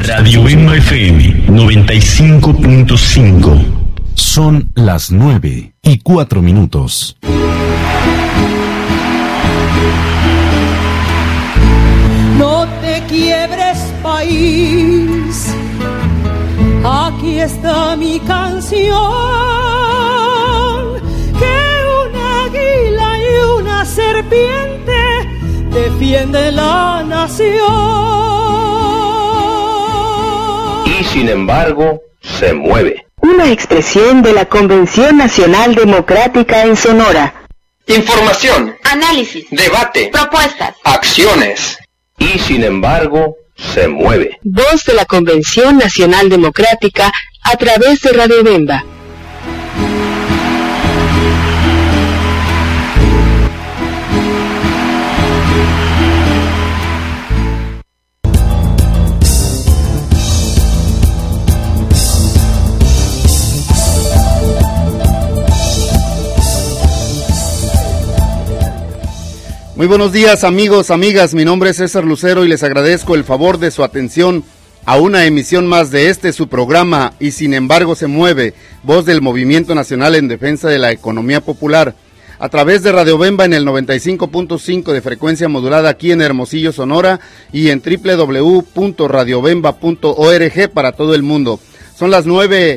Radio Bemba FM 95.5. Son las 9:04. No te quiebres, país, aquí está mi canción, que una águila y una serpiente defienden la nación. Y sin embargo, se mueve. Una expresión de la Convención Nacional Democrática en Sonora. Información, análisis, debate, propuestas, acciones. Y sin embargo, se mueve. Voz de la Convención Nacional Democrática a través de Radio Bemba. Muy buenos días, amigos, amigas, mi nombre es César Lucero y les agradezco el favor de su atención a una emisión más de su programa Y sin embargo se mueve, voz del Movimiento Nacional en Defensa de la Economía Popular, a través de Radio Bemba en el 95.5 de frecuencia modulada aquí en Hermosillo, Sonora, y en www.radiobemba.org para todo el mundo. Son las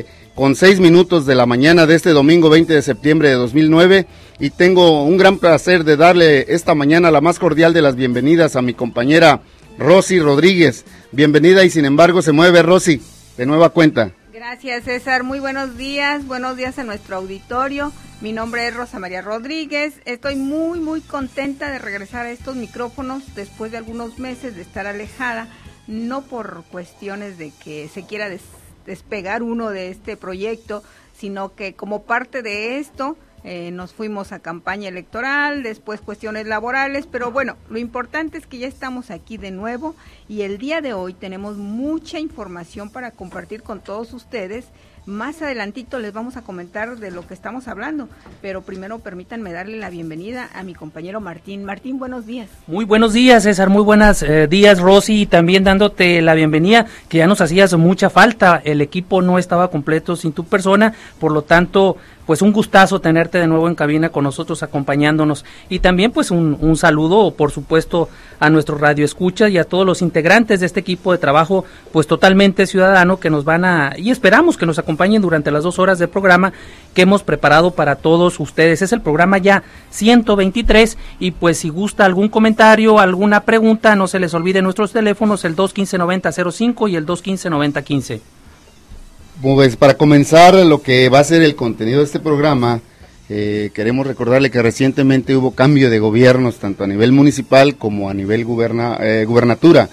9:06 de la mañana de este domingo 20 de septiembre de 2009 y tengo un gran placer de darle esta mañana la más cordial de las bienvenidas a mi compañera Rosy Rodríguez. Bienvenida y sin embargo se mueve, Rosy, de nueva cuenta. Gracias, César, muy buenos días a nuestro auditorio. Mi nombre es Rosa María Rodríguez, estoy muy contenta de regresar a estos micrófonos después de algunos meses de estar alejada, no por cuestiones de que se quiera despegar uno de este proyecto, sino que como parte de esto nos fuimos a campaña electoral, después cuestiones laborales, pero bueno, lo importante es que ya estamos aquí de nuevo y el día de hoy tenemos mucha información para compartir con todos ustedes. Más adelantito les vamos a comentar de lo que estamos hablando, pero primero permítanme darle la bienvenida a mi compañero Martín. Martín, buenos días. Muy buenos días, César, muy buenos días, Rosy, y también dándote la bienvenida, que ya nos hacías mucha falta, el equipo no estaba completo sin tu persona, por lo tanto, pues un gustazo tenerte de nuevo en cabina con nosotros acompañándonos, y también pues un saludo, por supuesto, a nuestros radioescuchas y a todos los integrantes de este equipo de trabajo, pues totalmente ciudadano, que nos y esperamos que nos acompañen durante las 2 horas de programa que hemos preparado para todos ustedes. Es el programa ya 123 y pues si gusta algún comentario, alguna pregunta, no se les olvide nuestros teléfonos, el 215-9005 y el 215-9015. Pues para comenzar lo que va a ser el contenido de este programa, queremos recordarle que recientemente hubo cambio de gobiernos, tanto a nivel municipal como a nivel gubernatura.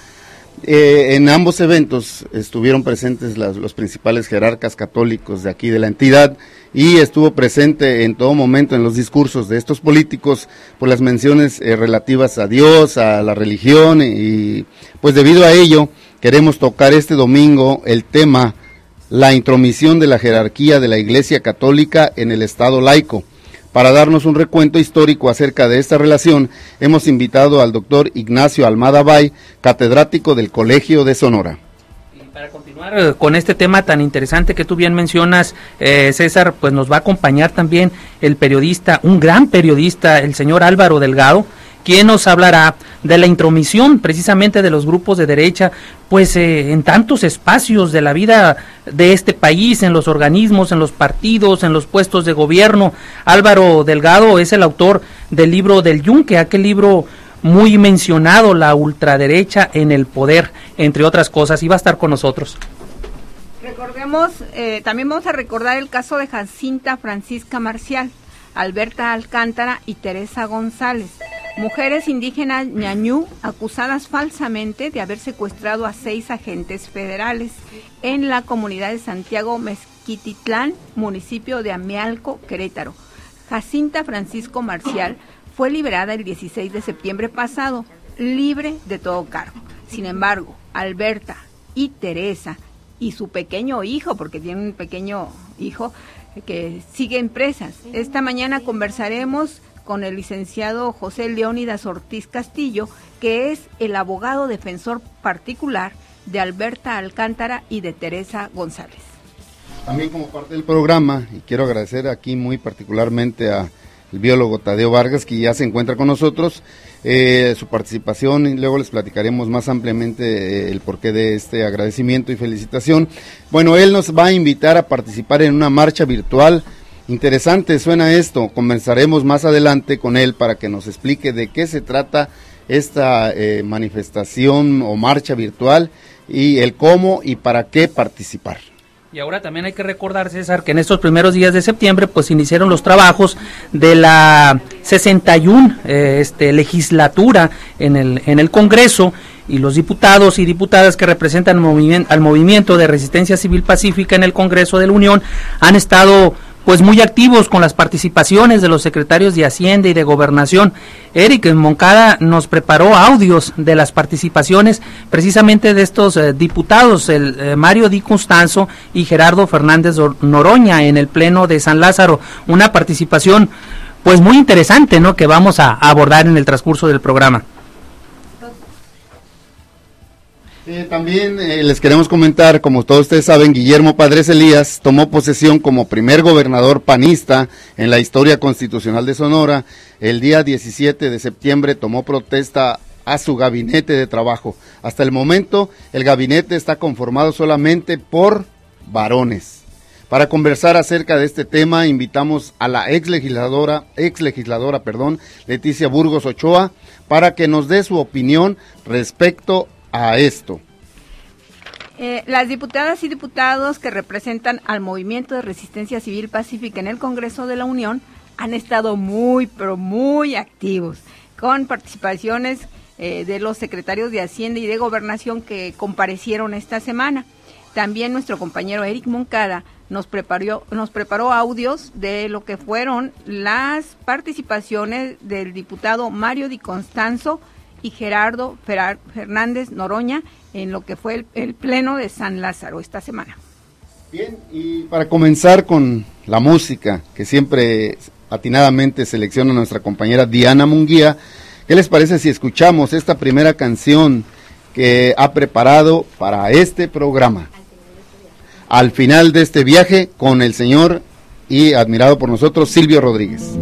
En ambos eventos estuvieron presentes los principales jerarcas católicos de aquí de la entidad y estuvo presente en todo momento en los discursos de estos políticos por las menciones relativas a Dios, a la religión, y pues debido a ello queremos tocar este domingo el tema la intromisión de la jerarquía de la Iglesia Católica en el Estado laico. Para darnos un recuento histórico acerca de esta relación, hemos invitado al doctor Ignacio Almada Bay, catedrático del Colegio de Sonora. Y para continuar con este tema tan interesante que tú bien mencionas, César, pues nos va a acompañar también el periodista, un gran periodista, el señor Álvaro Delgado, quien nos hablará de la intromisión precisamente de los grupos de derecha, pues en tantos espacios de la vida de este país, en los organismos, en los partidos, en los puestos de gobierno. Álvaro Delgado es el autor del libro del Yunque, aquel libro muy mencionado, La ultraderecha en el poder, entre otras cosas, y va a estar con nosotros. Recordemos, también vamos a recordar el caso de Jacinta Francisca Marcial, Alberta Alcántara y Teresa González, mujeres indígenas ñañú acusadas falsamente de haber secuestrado a 6 agentes federales en la comunidad de Santiago Mezquititlán, municipio de Amealco, Querétaro. Jacinta Francisco Marcial fue liberada el 16 de septiembre pasado, libre de todo cargo. Sin embargo, Alberta y Teresa y su pequeño hijo, porque tiene un pequeño hijo, que siguen presas. Esta mañana conversaremos con el licenciado José Leónidas Ortiz Castillo, que es el abogado defensor particular de Alberta Alcántara y de Teresa González. También como parte del programa, y quiero agradecer aquí muy particularmente al biólogo Tadeo Vargas, que ya se encuentra con nosotros, su participación, y luego les platicaremos más ampliamente el porqué de este agradecimiento y felicitación. Bueno, él nos va a invitar a participar en una marcha virtual. Interesante suena esto, conversaremos más adelante con él para que nos explique de qué se trata esta manifestación o marcha virtual y el cómo y para qué participar. Y ahora también hay que recordar, César, que en estos primeros días de septiembre pues iniciaron los trabajos de la 61 legislatura en el Congreso, y los diputados y diputadas que representan al movimiento de resistencia civil pacífica en el Congreso de la Unión han estado pues muy activos con las participaciones de los secretarios de Hacienda y de Gobernación. Eric Moncada nos preparó audios de las participaciones precisamente de estos diputados, Mario Di Constanzo y Gerardo Fernández Noroña, en el Pleno de San Lázaro. Una participación pues muy interesante, ¿no?, que vamos a abordar en el transcurso del programa. También les queremos comentar, como todos ustedes saben, Guillermo Padres Elías tomó posesión como primer gobernador panista en la historia constitucional de Sonora. El día 17 de septiembre tomó protesta a su gabinete de trabajo. Hasta el momento, el gabinete está conformado solamente por varones. Para conversar acerca de este tema, invitamos a la ex legisladora, Leticia Burgos Ochoa, para que nos dé su opinión respecto a esto. Las diputadas y diputados que representan al Movimiento de Resistencia Civil Pacífica en el Congreso de la Unión han estado muy, pero muy activos, con participaciones de los secretarios de Hacienda y de Gobernación que comparecieron esta semana. También nuestro compañero Eric Moncada nos preparó audios de lo que fueron las participaciones del diputado Mario Di Constanzo y Gerardo Fernández Noroña en lo que fue el Pleno de San Lázaro esta semana. Bien, y para comenzar con la música, que siempre atinadamente selecciona nuestra compañera Diana Munguía, ¿qué les parece si escuchamos esta primera canción que ha preparado para este programa? Al final de este viaje, con el señor y admirado por nosotros, Silvio Rodríguez.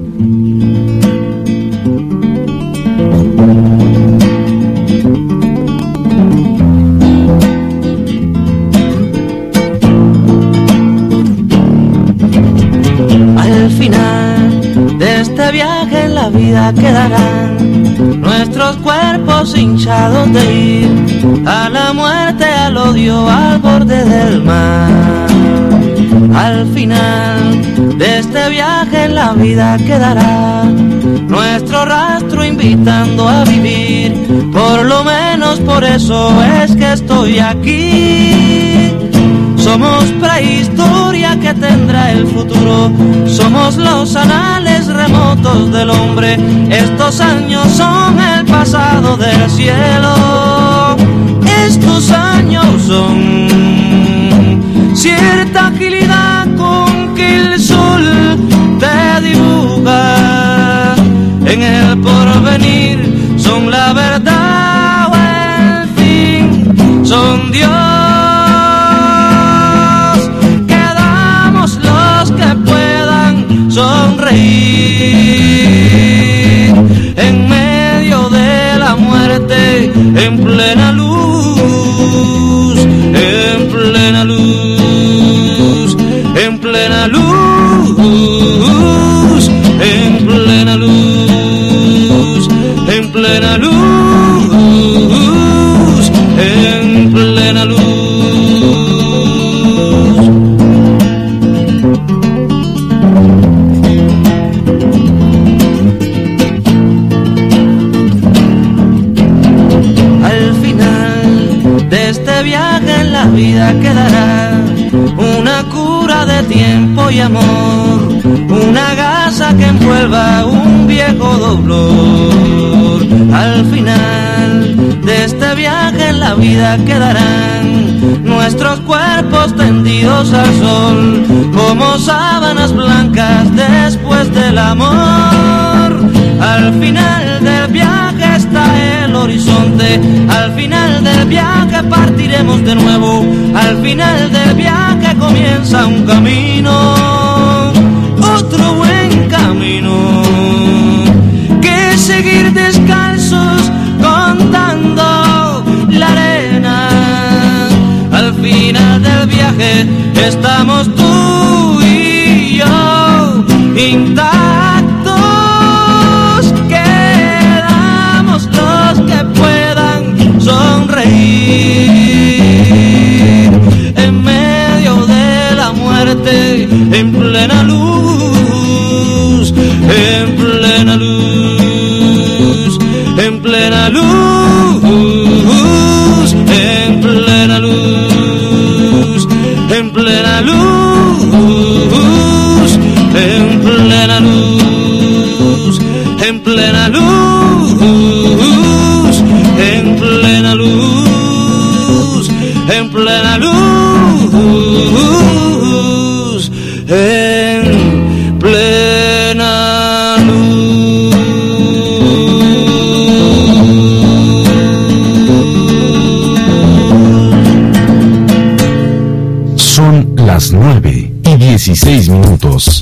Al final de este viaje en la vida quedarán nuestros cuerpos hinchados de ir a la muerte, al odio, al borde del mar. Al final de este viaje en la vida quedará nuestro rastro invitando a vivir. Por lo menos por eso es que estoy aquí. Somos prehistoria que tendrá el futuro, somos los anales remotos del hombre. Estos años son el pasado del cielo, estos años son cierta agilidad con que el sol te dibuja. En el porvenir son la verdad o el fin, son Dios. Sonreír en medio de la muerte, en plena luz, en plena luz, en plena luz, en plena luz, en plena luz, en plena luz. La vida quedará una cura de tiempo y amor, una gasa que envuelva un viejo dolor. Al final de este viaje en la vida quedarán nuestros cuerpos tendidos al sol, como sábanas blancas después del amor. Al final del viaje está el horizonte. Al final del viaje partiremos de nuevo, al final del viaje comienza un camino, otro buen camino, que seguir descalzos contando la arena. Al final del viaje estamos tú y yo intactos, quedamos los que puedan sonreír en medio de la muerte, en plena luz, en plena luz, en plena luz, en plena luz, en plena luz, en plena luz, en plena luz, en plena luz, en plena luz, en plena luz. Son las 9:16.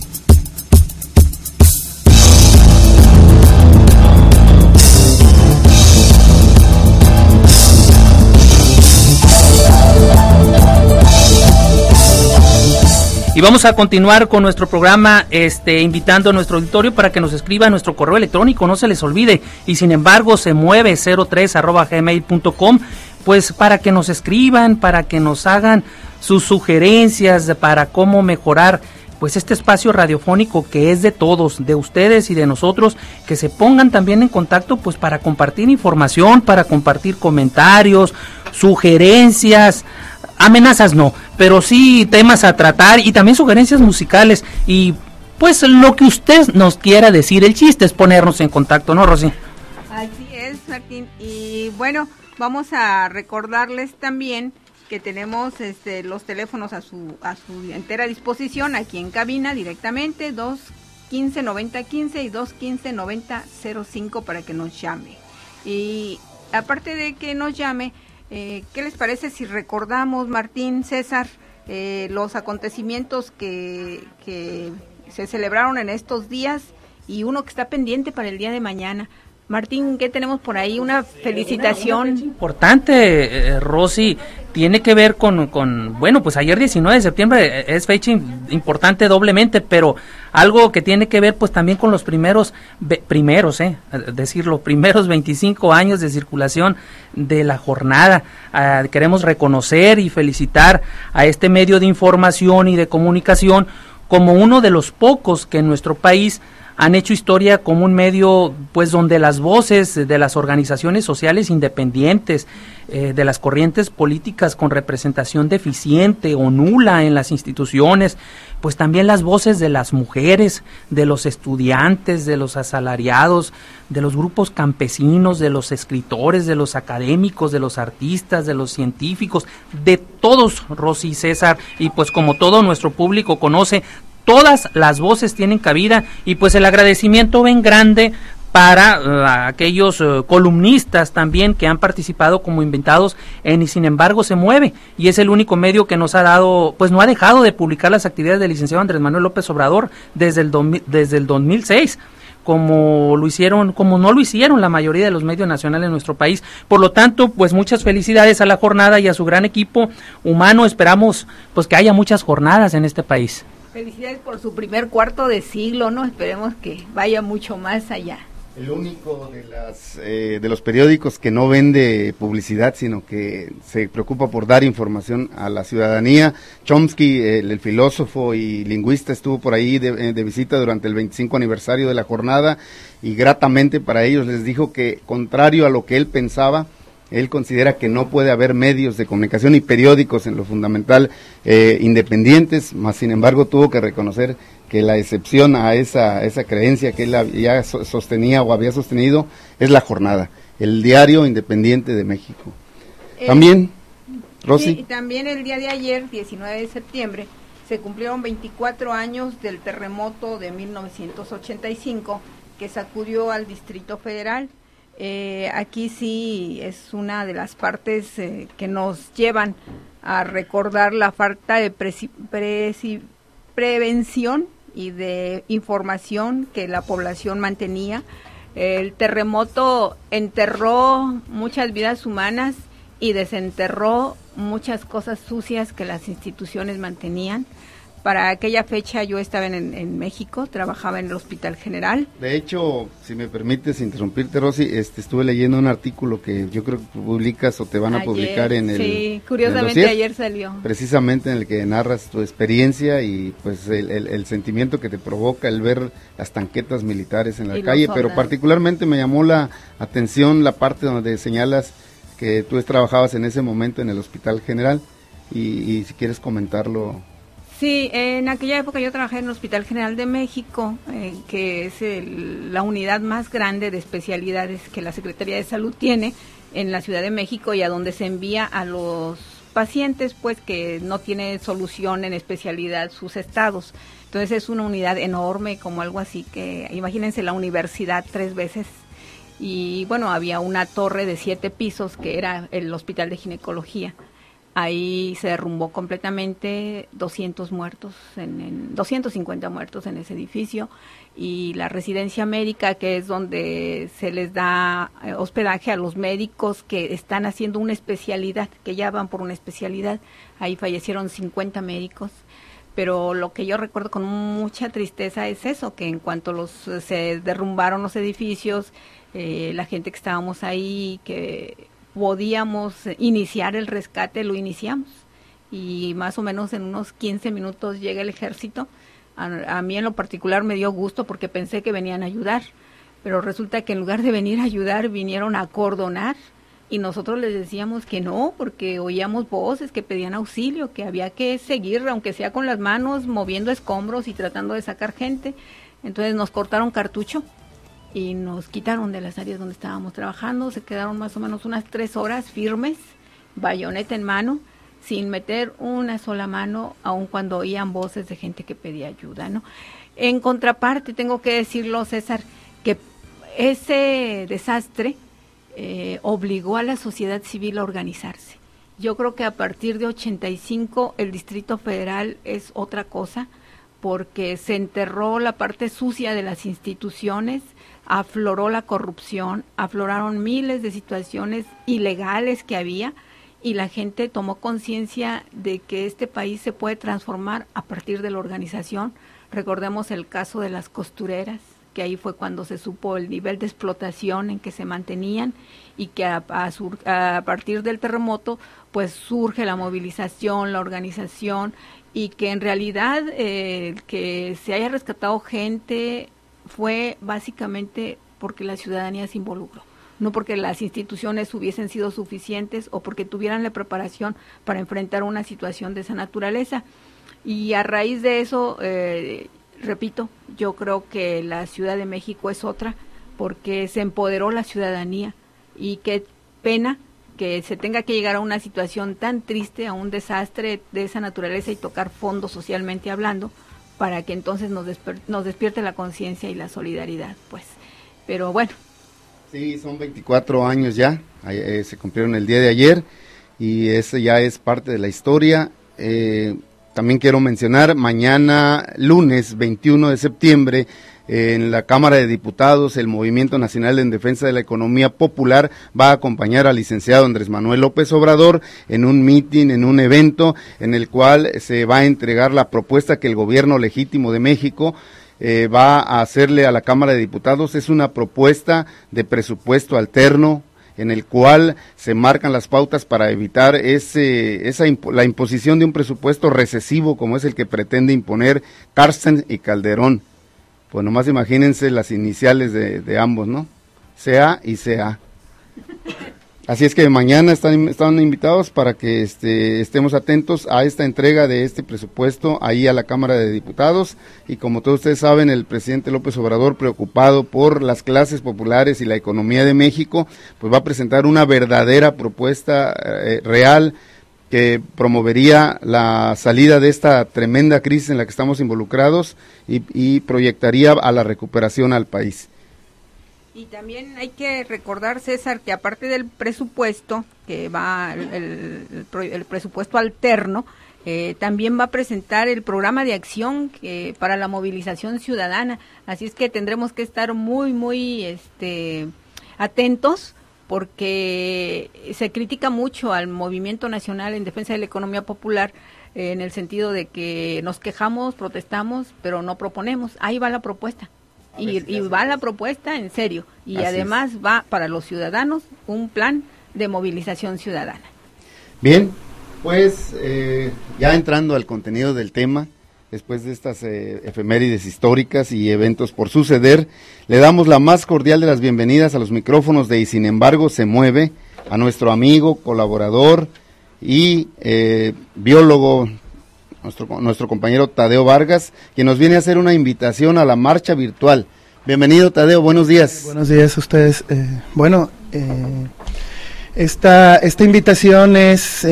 Y vamos a continuar con nuestro programa, invitando a nuestro auditorio para que nos escriba a nuestro correo electrónico, no se les olvide, y sin embargo se mueve 03@gmail.com, pues para que nos escriban, para que nos hagan sus sugerencias para cómo mejorar pues este espacio radiofónico que es de todos, de ustedes y de nosotros, que se pongan también en contacto pues para compartir información, para compartir comentarios, sugerencias, amenazas no, pero sí temas a tratar y también sugerencias musicales y pues lo que usted nos quiera decir. El chiste es ponernos en contacto, ¿no, Rosy? Así es, Martín. Y bueno, vamos a recordarles también que tenemos los teléfonos a su entera disposición aquí en cabina directamente, 215-9015 y 215-9005 para que nos llame. Y aparte de que nos llame, ¿qué les parece si recordamos, Martín, César, los acontecimientos que se celebraron en estos días y uno que está pendiente para el día de mañana? Martín, ¿qué tenemos por ahí? Una felicitación. Una fecha importante, Rosy, tiene que ver con, bueno, pues ayer 19 de septiembre es fecha importante doblemente, pero algo que tiene que ver pues también con los primeros 25 años de circulación de la jornada. Queremos reconocer y felicitar a este medio de información y de comunicación como uno de los pocos que en nuestro país han hecho historia como un medio pues donde las voces de las organizaciones sociales independientes, de las corrientes políticas con representación deficiente o nula en las instituciones, pues también las voces de las mujeres, de los estudiantes, de los asalariados, de los grupos campesinos, de los escritores, de los académicos, de los artistas, de los científicos, de todos, Rosy y César, y pues como todo nuestro público conoce, todas las voces tienen cabida y pues el agradecimiento ven grande para aquellos columnistas también que han participado como invitados en Y Sin Embargo Se Mueve, y es el único medio que nos ha dado, pues no ha dejado de publicar las actividades del licenciado Andrés Manuel López Obrador desde el 2006. Como no lo hicieron la mayoría de los medios nacionales en nuestro país. Por lo tanto, pues muchas felicidades a la jornada y a su gran equipo humano. Esperamos pues que haya muchas jornadas en este país. Felicidades por su primer cuarto de siglo, ¿no? Esperemos que vaya mucho más allá. El único de los periódicos que no vende publicidad, sino que se preocupa por dar información a la ciudadanía. Chomsky, el filósofo y lingüista, estuvo por ahí de visita durante el 25 aniversario de la jornada y gratamente para ellos les dijo que, contrario a lo que él pensaba, él considera que no puede haber medios de comunicación y periódicos en lo fundamental independientes, mas sin embargo tuvo que reconocer que la excepción a esa creencia que él ya sostenía o había sostenido es la jornada, el diario independiente de México. También, Rosy. Sí, y también el día de ayer, 19 de septiembre, se cumplieron 24 años del terremoto de 1985 que sacudió al Distrito Federal. Aquí sí es una de las partes que nos llevan a recordar la falta de prevención y de información que la población mantenía. El terremoto enterró muchas vidas humanas y desenterró muchas cosas sucias que las instituciones mantenían. Para aquella fecha yo estaba en México, trabajaba en el Hospital General. De hecho, si me permites interrumpirte, Rosy, estuve leyendo un artículo que yo creo que publicas o te van a publicar en el... Sí, curiosamente en el dossier, ayer salió. Precisamente en el que narras tu experiencia y pues el sentimiento que te provoca el ver las tanquetas militares en la calle, pero particularmente me llamó la atención la parte donde señalas que tú trabajabas en ese momento en el Hospital General y si quieres comentarlo. Sí, en aquella época yo trabajé en el Hospital General de México, que es la unidad más grande de especialidades que la Secretaría de Salud tiene en la Ciudad de México y a donde se envía a los pacientes pues que no tienen solución en especialidad sus estados. Entonces es una unidad enorme, como algo así que, imagínense la universidad 3 veces. Y bueno, había una torre de 7 pisos que era el Hospital de Ginecología. Ahí se derrumbó completamente, 250 muertos en ese edificio, y la residencia médica, que es donde se les da hospedaje a los médicos que están haciendo una especialidad, que ya van por una especialidad. Ahí fallecieron 50 médicos, pero lo que yo recuerdo con mucha tristeza es eso, que en cuanto se derrumbaron los edificios, la gente que estábamos ahí, que podíamos iniciar el rescate, lo iniciamos, y más o menos en unos 15 minutos llega el ejército. A mí en lo particular me dio gusto porque pensé que venían a ayudar, pero resulta que en lugar de venir a ayudar vinieron a acordonar, y nosotros les decíamos que no, porque oíamos voces que pedían auxilio, que había que seguir, aunque sea con las manos, moviendo escombros y tratando de sacar gente. Entonces nos cortaron cartucho y nos quitaron de las áreas donde estábamos trabajando. Se quedaron más o menos unas 3 horas firmes, bayoneta en mano, sin meter una sola mano, aun cuando oían voces de gente que pedía ayuda, ¿no? En contraparte, tengo que decirlo, César, que ese desastre obligó a la sociedad civil a organizarse. Yo creo que a partir de 85 el Distrito Federal es otra cosa, porque se enterró la parte sucia de las instituciones, afloró la corrupción, afloraron miles de situaciones ilegales que había, y la gente tomó conciencia de que este país se puede transformar a partir de la organización. Recordemos el caso de las costureras, que ahí fue cuando se supo el nivel de explotación en que se mantenían, y que a partir del terremoto pues surge la movilización, la organización, y que en realidad que se haya rescatado gente fue básicamente porque la ciudadanía se involucró, no porque las instituciones hubiesen sido suficientes o porque tuvieran la preparación para enfrentar una situación de esa naturaleza. Y a raíz de eso, repito, yo creo que la Ciudad de México es otra, porque se empoderó la ciudadanía, y qué pena que se tenga que llegar a una situación tan triste, a un desastre de esa naturaleza, y tocar fondo socialmente hablando, para que entonces nos despierte la conciencia y la solidaridad, pues. Pero bueno. Sí, son 24 años ya, se cumplieron el día de ayer, y ese ya es parte de la historia. También quiero mencionar, mañana lunes 21 de septiembre, en la Cámara de Diputados, el Movimiento Nacional en Defensa de la Economía Popular va a acompañar al licenciado Andrés Manuel López Obrador en un mitin, en un evento en el cual se va a entregar la propuesta que el gobierno legítimo de México va a hacerle a la Cámara de Diputados. Es una propuesta de presupuesto alterno, en el cual se marcan las pautas para evitar la imposición de un presupuesto recesivo como es el que pretende imponer Carsten y Calderón. Pues nomás imagínense las iniciales de ambos, ¿no? CA y CA. Así es que mañana están invitados para que estemos atentos a esta entrega de este presupuesto ahí a la Cámara de Diputados. Y como todos ustedes saben, el presidente López Obrador, preocupado por las clases populares y la economía de México, pues va a presentar una verdadera propuesta real que promovería la salida de esta tremenda crisis en la que estamos involucrados y proyectaría a la recuperación al país. Y también hay que recordar, César, que aparte del presupuesto, que va el presupuesto alterno, también va a presentar el programa de acción para la movilización ciudadana. Así es que tendremos que estar muy atentos, porque se critica mucho al Movimiento Nacional en Defensa de la Economía Popular, en el sentido de que nos quejamos, protestamos, pero no proponemos. Ahí va la propuesta. Y va la propuesta en serio. Y así además va para los ciudadanos un plan de movilización ciudadana. Bien, pues ya entrando al contenido del tema, después de estas efemérides históricas y eventos por suceder, le damos la más cordial de las bienvenidas a los micrófonos de Y Sin Embargo Se Mueve, a nuestro amigo, colaborador y biólogo, nuestro compañero Tadeo Vargas, quien nos viene a hacer una invitación a la marcha virtual. Bienvenido, Tadeo, buenos días. Buenos días a ustedes. Esta invitación es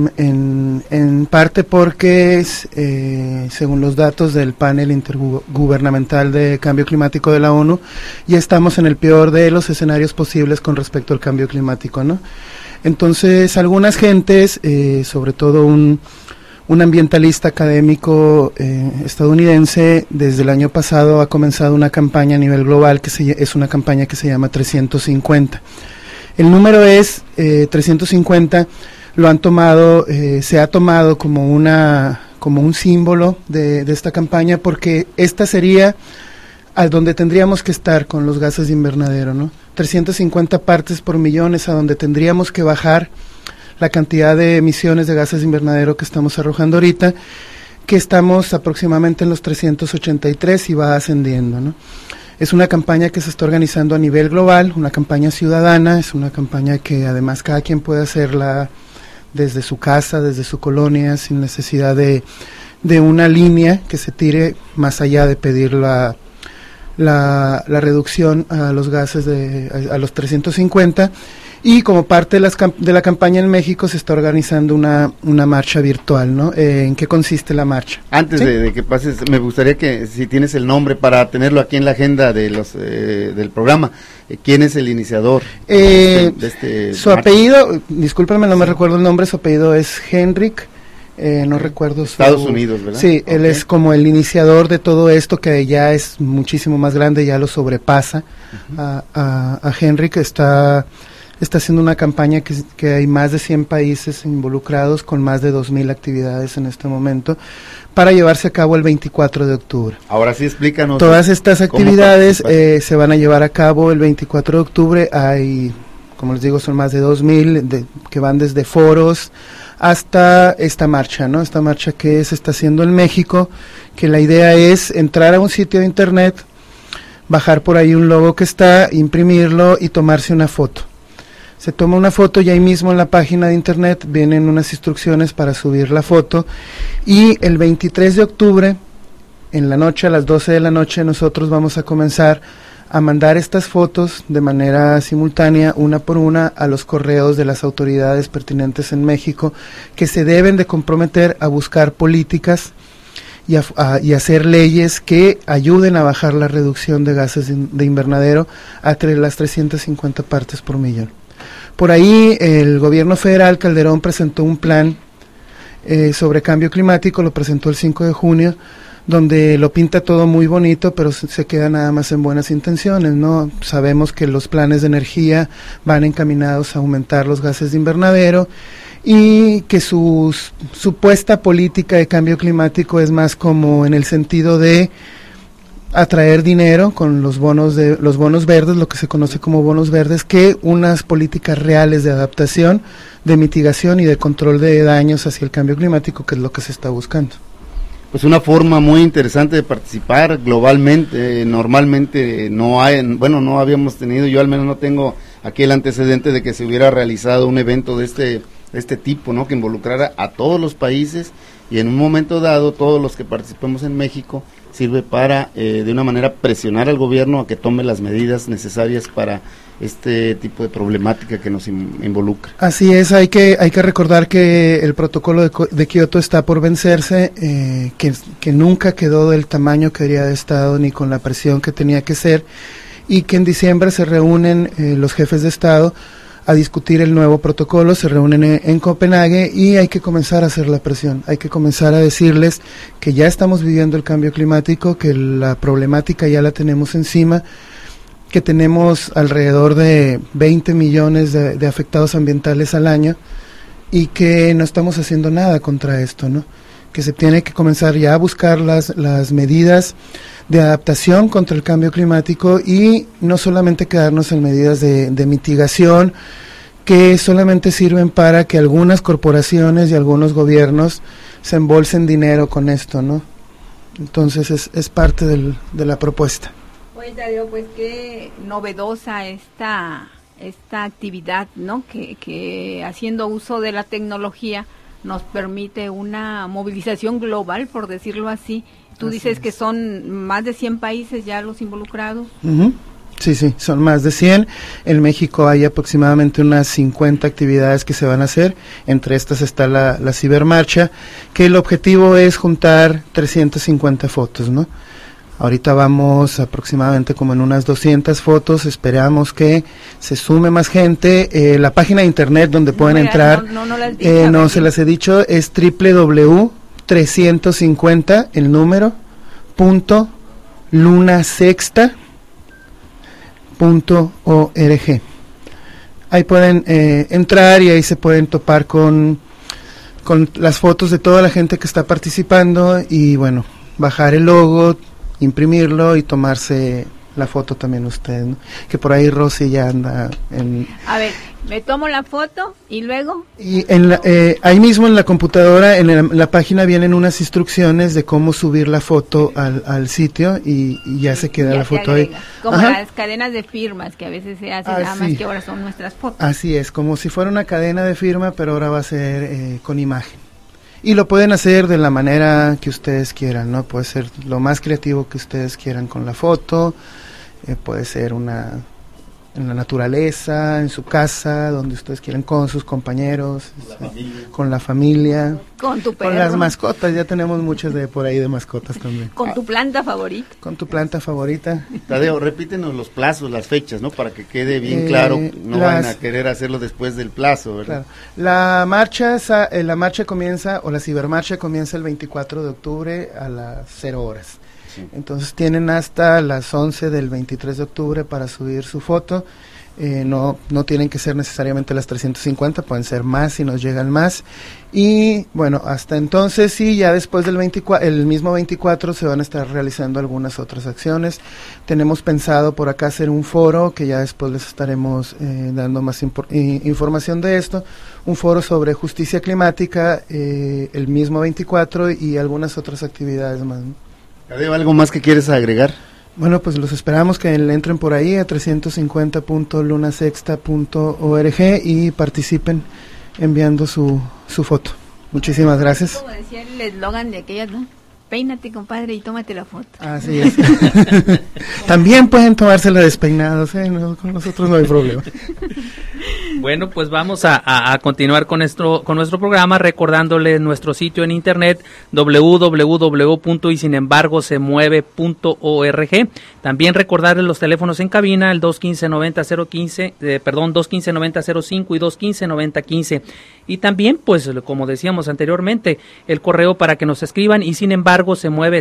en parte porque según los datos del panel intergubernamental de cambio climático de la ONU, ya estamos en el peor de los escenarios posibles con respecto al cambio climático, ¿no? Entonces, algunas gentes, sobre todo un ambientalista académico estadounidense, desde el año pasado ha comenzado una campaña a nivel global es una campaña que se llama 350. El número es 350, se ha tomado como un símbolo de esta campaña, porque esta sería a donde tendríamos que estar con los gases de invernadero, ¿no? 350 partes por millón es a donde tendríamos que bajar la cantidad de emisiones de gases de invernadero que estamos arrojando ahorita, que estamos aproximadamente en los 383 y va ascendiendo, ¿no? Es una campaña que se está organizando a nivel global, una campaña ciudadana, es una campaña que además cada quien puede hacerla desde su casa, desde su colonia, sin necesidad de una línea que se tire más allá de pedir la reducción a los gases a los 350. Y como parte de la campaña en México se está organizando una marcha virtual, ¿no? ¿En qué consiste la marcha? Antes de que pases, me gustaría que si tienes el nombre para tenerlo aquí en la agenda de del programa. ¿Quién es el iniciador de este su marcha? Apellido, discúlpame, no me recuerdo el nombre, su apellido es Henrik. No recuerdo Estados Unidos, ¿verdad? Sí, él es como el iniciador de todo esto, que ya es muchísimo más grande, ya lo sobrepasa. A Henrik está haciendo una campaña que hay más de 100 países involucrados, con más de 2,000 actividades en este momento, para llevarse a cabo el 24 de octubre. Ahora sí, explícanos. Todas estas actividades se van a llevar a cabo el 24 de octubre. Hay, como les digo, son más de 2,000 que van desde foros hasta esta marcha, ¿no? Esta marcha que se está haciendo en México, que la idea es entrar a un sitio de internet, bajar por ahí un logo que está, imprimirlo y tomarse una foto. Se toma una foto y ahí mismo en la página de internet vienen unas instrucciones para subir la foto, y el 23 de octubre, en la noche, a las 12 de la noche, nosotros vamos a comenzar a mandar estas fotos de manera simultánea, una por una, a los correos de las autoridades pertinentes en México, que se deben de comprometer a buscar políticas y hacer leyes que ayuden a bajar la reducción de gases de invernadero a las 350 partes por millón. Por ahí el gobierno federal, Calderón, presentó un plan sobre cambio climático, lo presentó el 5 de junio, donde lo pinta todo muy bonito, pero se queda nada más en buenas intenciones, ¿no? Sabemos que los planes de energía van encaminados a aumentar los gases de invernadero, y que su supuesta política de cambio climático es más como en el sentido de atraer dinero con los bonos verdes, lo que se conoce como bonos verdes, que unas políticas reales de adaptación, de mitigación y de control de daños hacia el cambio climático, que es lo que se está buscando. Pues una forma muy interesante de participar globalmente. Normalmente no habíamos tenido, yo al menos no tengo aquí el antecedente de que se hubiera realizado un evento de este tipo, ¿no? Que involucrara a todos los países, y en un momento dado todos los que participemos en México sirve para de una manera presionar al gobierno a que tome las medidas necesarias para este tipo de problemática que nos involucra. Así es, hay que recordar que el protocolo de Kioto está por vencerse, que nunca quedó del tamaño que debería haber estado ni con la presión que tenía que ser, y que en diciembre se reúnen los jefes de Estado a discutir el nuevo protocolo, se reúnen en Copenhague y hay que comenzar a hacer la presión, hay que comenzar a decirles que ya estamos viviendo el cambio climático, que la problemática ya la tenemos encima, que tenemos alrededor de 20 millones de afectados ambientales al año y que no estamos haciendo nada contra esto, ¿no? Que se tiene que comenzar ya a buscar las medidas de adaptación contra el cambio climático y no solamente quedarnos en medidas de mitigación que solamente sirven para que algunas corporaciones y algunos gobiernos se embolsen dinero con esto, ¿no? Entonces es parte de la propuesta. Oye, Tadeo, pues qué novedosa esta actividad, ¿no? Que haciendo uso de la tecnología nos permite una movilización global, por decirlo así. Tú dices que son más de 100 países ya los involucrados. Uh-huh. Sí, son más de 100. En México hay aproximadamente unas 50 actividades que se van a hacer. Entre estas está la cibermarcha, que el objetivo es juntar 350 fotos, ¿no? Ahorita vamos aproximadamente como en unas 200 fotos, esperamos que se sume más gente. La página de internet donde pueden entrar, no se las he dicho, es www.350, el número, .lunasexta.org. Ahí pueden entrar y ahí se pueden topar con las fotos de toda la gente que está participando y bueno, bajar el logo, imprimirlo y tomarse la foto también usted, ¿no? Que por ahí Rosy ya anda en... A ver, me tomo la foto y luego... Y ahí mismo en la computadora, en la página vienen unas instrucciones de cómo subir la foto al sitio y ya se queda la foto ahí. Como las cadenas de firmas que a veces se hacen, nada más que ahora son nuestras fotos. Así es, como si fuera una cadena de firma, pero ahora va a ser con imagen. Y lo pueden hacer de la manera que ustedes quieran, ¿no? Puede ser lo más creativo que ustedes quieran con la foto, puede ser en la naturaleza, en su casa, donde ustedes quieran, con sus compañeros, con la familia, con tu perro, con las mascotas, ya tenemos muchas de por ahí de mascotas también. Con tu planta favorita. Con tu planta favorita. Tadeo, repítenos los plazos, las fechas, ¿no? Para que quede bien claro, no van a querer hacerlo después del plazo, ¿verdad? Claro. La marcha comienza, o la cibermarcha comienza el 24 de octubre a las 0 horas. Sí. Entonces tienen hasta las 11 del 23 de octubre para subir su foto. No tienen que ser necesariamente las 350, pueden ser más si nos llegan más. Y bueno, hasta entonces sí, ya después del el mismo 24 se van a estar realizando algunas otras acciones. Tenemos pensado por acá hacer un foro, que ya después les estaremos dando más información de esto, un foro sobre justicia climática el mismo 24 y algunas otras actividades más, ¿no? Tadeo, ¿algo más que quieres agregar? Bueno, pues los esperamos que le entren por ahí a 350.lunasexta.org y participen enviando su foto. Muchísimas gracias. Como decía el eslogan de aquella, ¿no? Peínate, compadre, y tómate la foto. Así es. También pueden tomársela despeinados, no, con nosotros no hay problema. Bueno, pues vamos a continuar con nuestro programa, recordándoles nuestro sitio en internet www.ysinembargosemueve.org. También recordarles los teléfonos en cabina, el 215-9005 y 215-9015. Y también, pues, como decíamos anteriormente, el correo para que nos escriban y sin embargo se mueve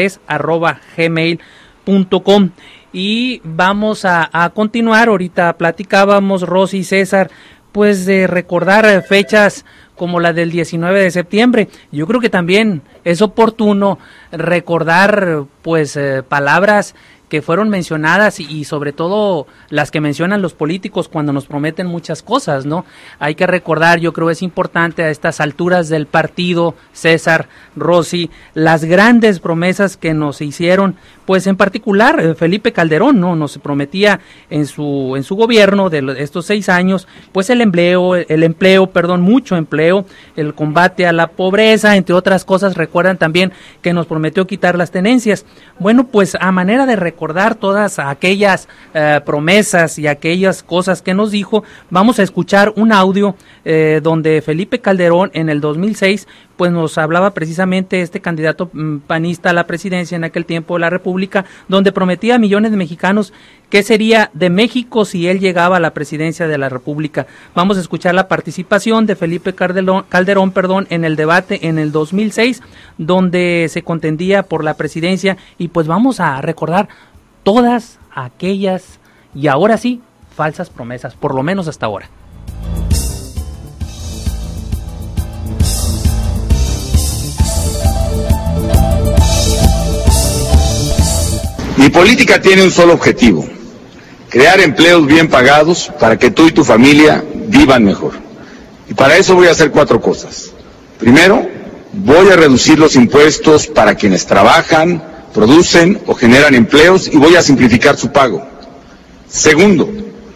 03@gmail.com. Y vamos a continuar, ahorita platicábamos Rosy y César, pues de recordar fechas como la del 19 de septiembre. Yo creo que también es oportuno recordar pues palabras que fueron mencionadas y sobre todo las que mencionan los políticos cuando nos prometen muchas cosas, ¿no? Hay que recordar, yo creo es importante a estas alturas del partido, César, Rosy, las grandes promesas que nos hicieron, pues en particular Felipe Calderón, ¿no? Nos prometía en su gobierno de estos 6 años, pues el empleo, mucho empleo, el combate a la pobreza, entre otras cosas. Recuerdan también que nos prometió quitar las tenencias. Bueno, pues a manera de recordar todas aquellas promesas y aquellas cosas que nos dijo, vamos a escuchar un audio donde Felipe Calderón en el 2006 pues nos hablaba precisamente este candidato panista a la presidencia en aquel tiempo de la República, donde prometía a millones de mexicanos qué sería de México si él llegaba a la presidencia de la República. Vamos a escuchar la participación de Felipe Calderón, en el debate en el 2006, donde se contendía por la presidencia, y pues vamos a recordar todas aquellas, y ahora sí, falsas promesas, por lo menos hasta ahora. Mi política tiene un solo objetivo: crear empleos bien pagados para que tú y tu familia vivan mejor. Y para eso voy a hacer 4 cosas. Primero, voy a reducir los impuestos para quienes trabajan, producen o generan empleos, y voy a simplificar su pago. Segundo,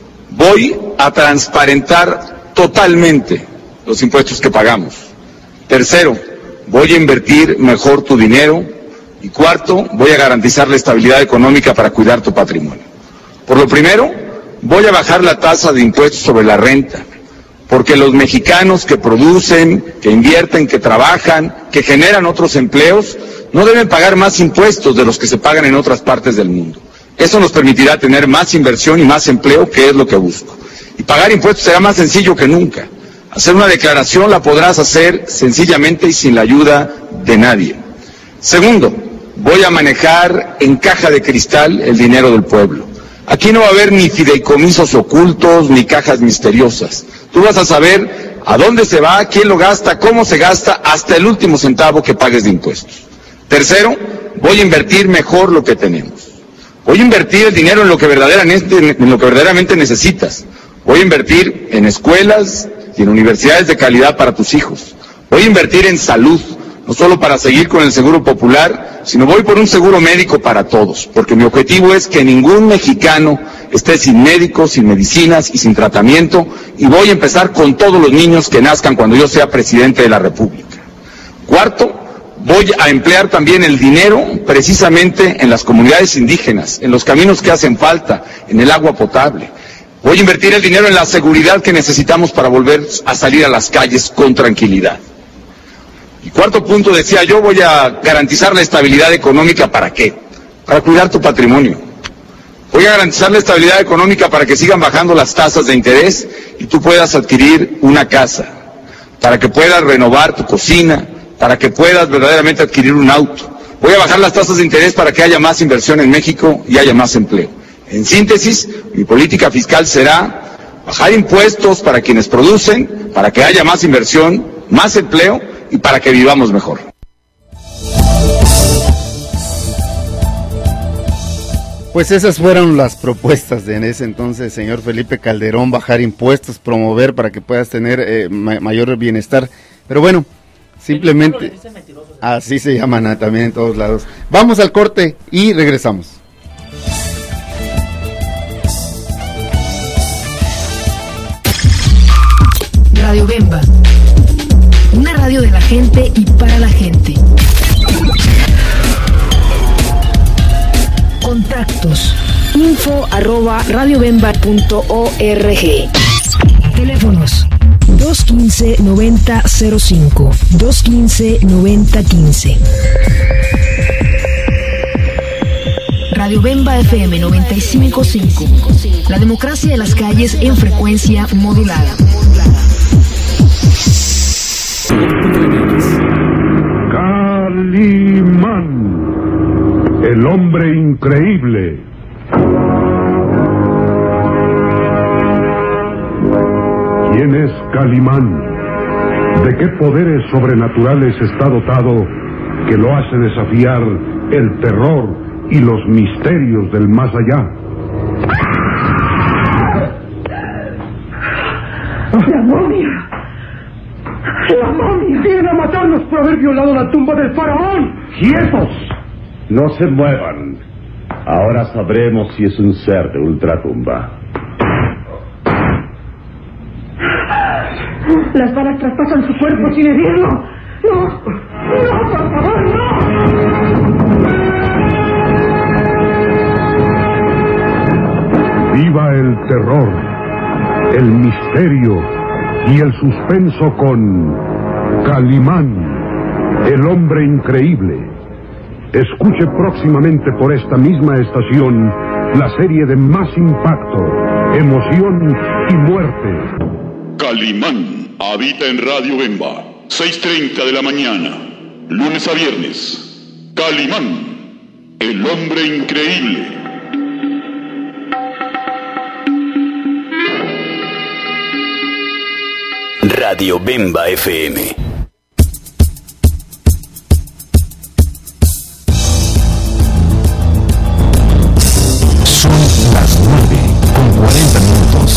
voy a transparentar totalmente los impuestos que pagamos. Tercero, voy a invertir mejor tu dinero. Y cuarto, voy a garantizar la estabilidad económica para cuidar tu patrimonio. Por lo primero, voy a bajar la tasa de impuestos sobre la renta, porque los mexicanos que producen, que invierten, que trabajan, que generan otros empleos, no deben pagar más impuestos de los que se pagan en otras partes del mundo. Eso nos permitirá tener más inversión y más empleo, que es lo que busco. Y pagar impuestos será más sencillo que nunca. Hacer una declaración la podrás hacer sencillamente y sin la ayuda de nadie. Segundo, voy a manejar en caja de cristal el dinero del pueblo. Aquí no va a haber ni fideicomisos ocultos, ni cajas misteriosas. Tú vas a saber a dónde se va, quién lo gasta, cómo se gasta, hasta el último centavo que pagues de impuestos. Tercero, voy a invertir mejor lo que tenemos. Voy a invertir el dinero en lo que verdaderamente necesitas. Voy a invertir en escuelas y en universidades de calidad para tus hijos. Voy a invertir en salud, no solo para seguir con el seguro popular, sino voy por un seguro médico para todos, porque mi objetivo es que ningún mexicano esté sin médicos, sin medicinas y sin tratamiento, y voy a empezar con todos los niños que nazcan cuando yo sea presidente de la República. Cuarto, voy a emplear también el dinero precisamente en las comunidades indígenas, en los caminos que hacen falta, en el agua potable. Voy a invertir el dinero en la seguridad que necesitamos para volver a salir a las calles con tranquilidad. Y cuarto punto, decía yo, voy a garantizar la estabilidad económica. ¿Para qué? Para cuidar tu patrimonio. Voy a garantizar la estabilidad económica para que sigan bajando las tasas de interés y tú puedas adquirir una casa, para que puedas renovar tu cocina, para que puedas verdaderamente adquirir un auto. Voy a bajar las tasas de interés para que haya más inversión en México y haya más empleo. En síntesis, mi política fiscal será bajar impuestos para quienes producen, para que haya más inversión, más empleo y para que vivamos mejor. Pues esas fueron las propuestas de en ese entonces, señor Felipe Calderón: bajar impuestos, promover para que puedas tener mayor bienestar. Pero bueno, simplemente así se llaman también en todos lados. Vamos al corte y regresamos. Radio Bemba, una radio de la gente y para la gente. Contactos: info@radiobemba.org. Teléfonos: 215-9005, 215-9015. Radio Bemba FM 95.5. La democracia de las calles en frecuencia modulada. Calimán, el hombre increíble. ¿Quién es Calimán? ¿De qué poderes sobrenaturales está dotado que lo hace desafiar el terror y los misterios del más allá? ¡La momia! ¡La momia! ¡Vienen a matarnos por haber violado la tumba del faraón! ¡Quietos! No se muevan. Ahora sabremos si es un ser de ultratumba. Las balas traspasan su cuerpo sin herirlo. ¡No! ¡No, por favor, no! Viva el terror, el misterio y el suspenso con Calimán, hombre increíble. Escuche próximamente por esta misma estación la serie de más impacto, emoción y muerte. Calimán habita en Radio Bemba, 6:30 de la mañana, lunes a viernes. Calimán, el hombre increíble. Radio Bemba FM. Son las 9:40 minutos.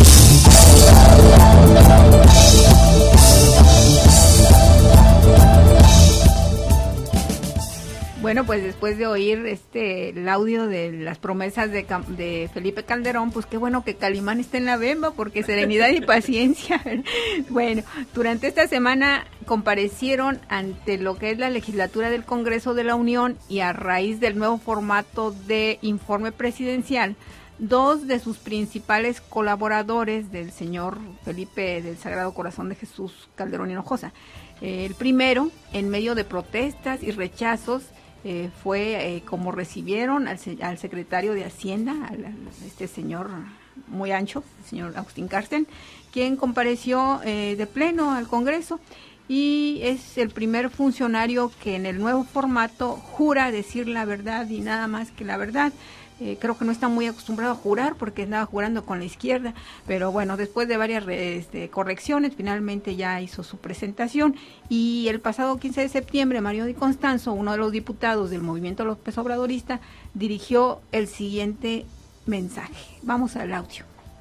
Bueno, pues después de oír el audio de las promesas de Felipe Calderón, pues qué bueno que Calimán esté en la Bemba, porque serenidad y paciencia. Bueno, durante esta semana comparecieron ante lo que es la legislatura del Congreso de la Unión, y a raíz del nuevo formato de informe presidencial, dos de sus principales colaboradores del señor Felipe del Sagrado Corazón de Jesús Calderón Hinojosa. El primero, en medio de protestas y rechazos, fue como recibieron al secretario de Hacienda, este señor muy ancho, el señor Agustín Carsten, quien compareció de pleno al Congreso, y es el primer funcionario que en el nuevo formato jura decir la verdad y nada más que la verdad. Creo que no está muy acostumbrado a jurar porque andaba jurando con la izquierda, pero bueno, después de varias correcciones, finalmente ya hizo su presentación. Y el pasado 15 de septiembre, Mario Di Constanzo, uno de los diputados del movimiento López Obradorista, dirigió el siguiente mensaje. Vamos al audio.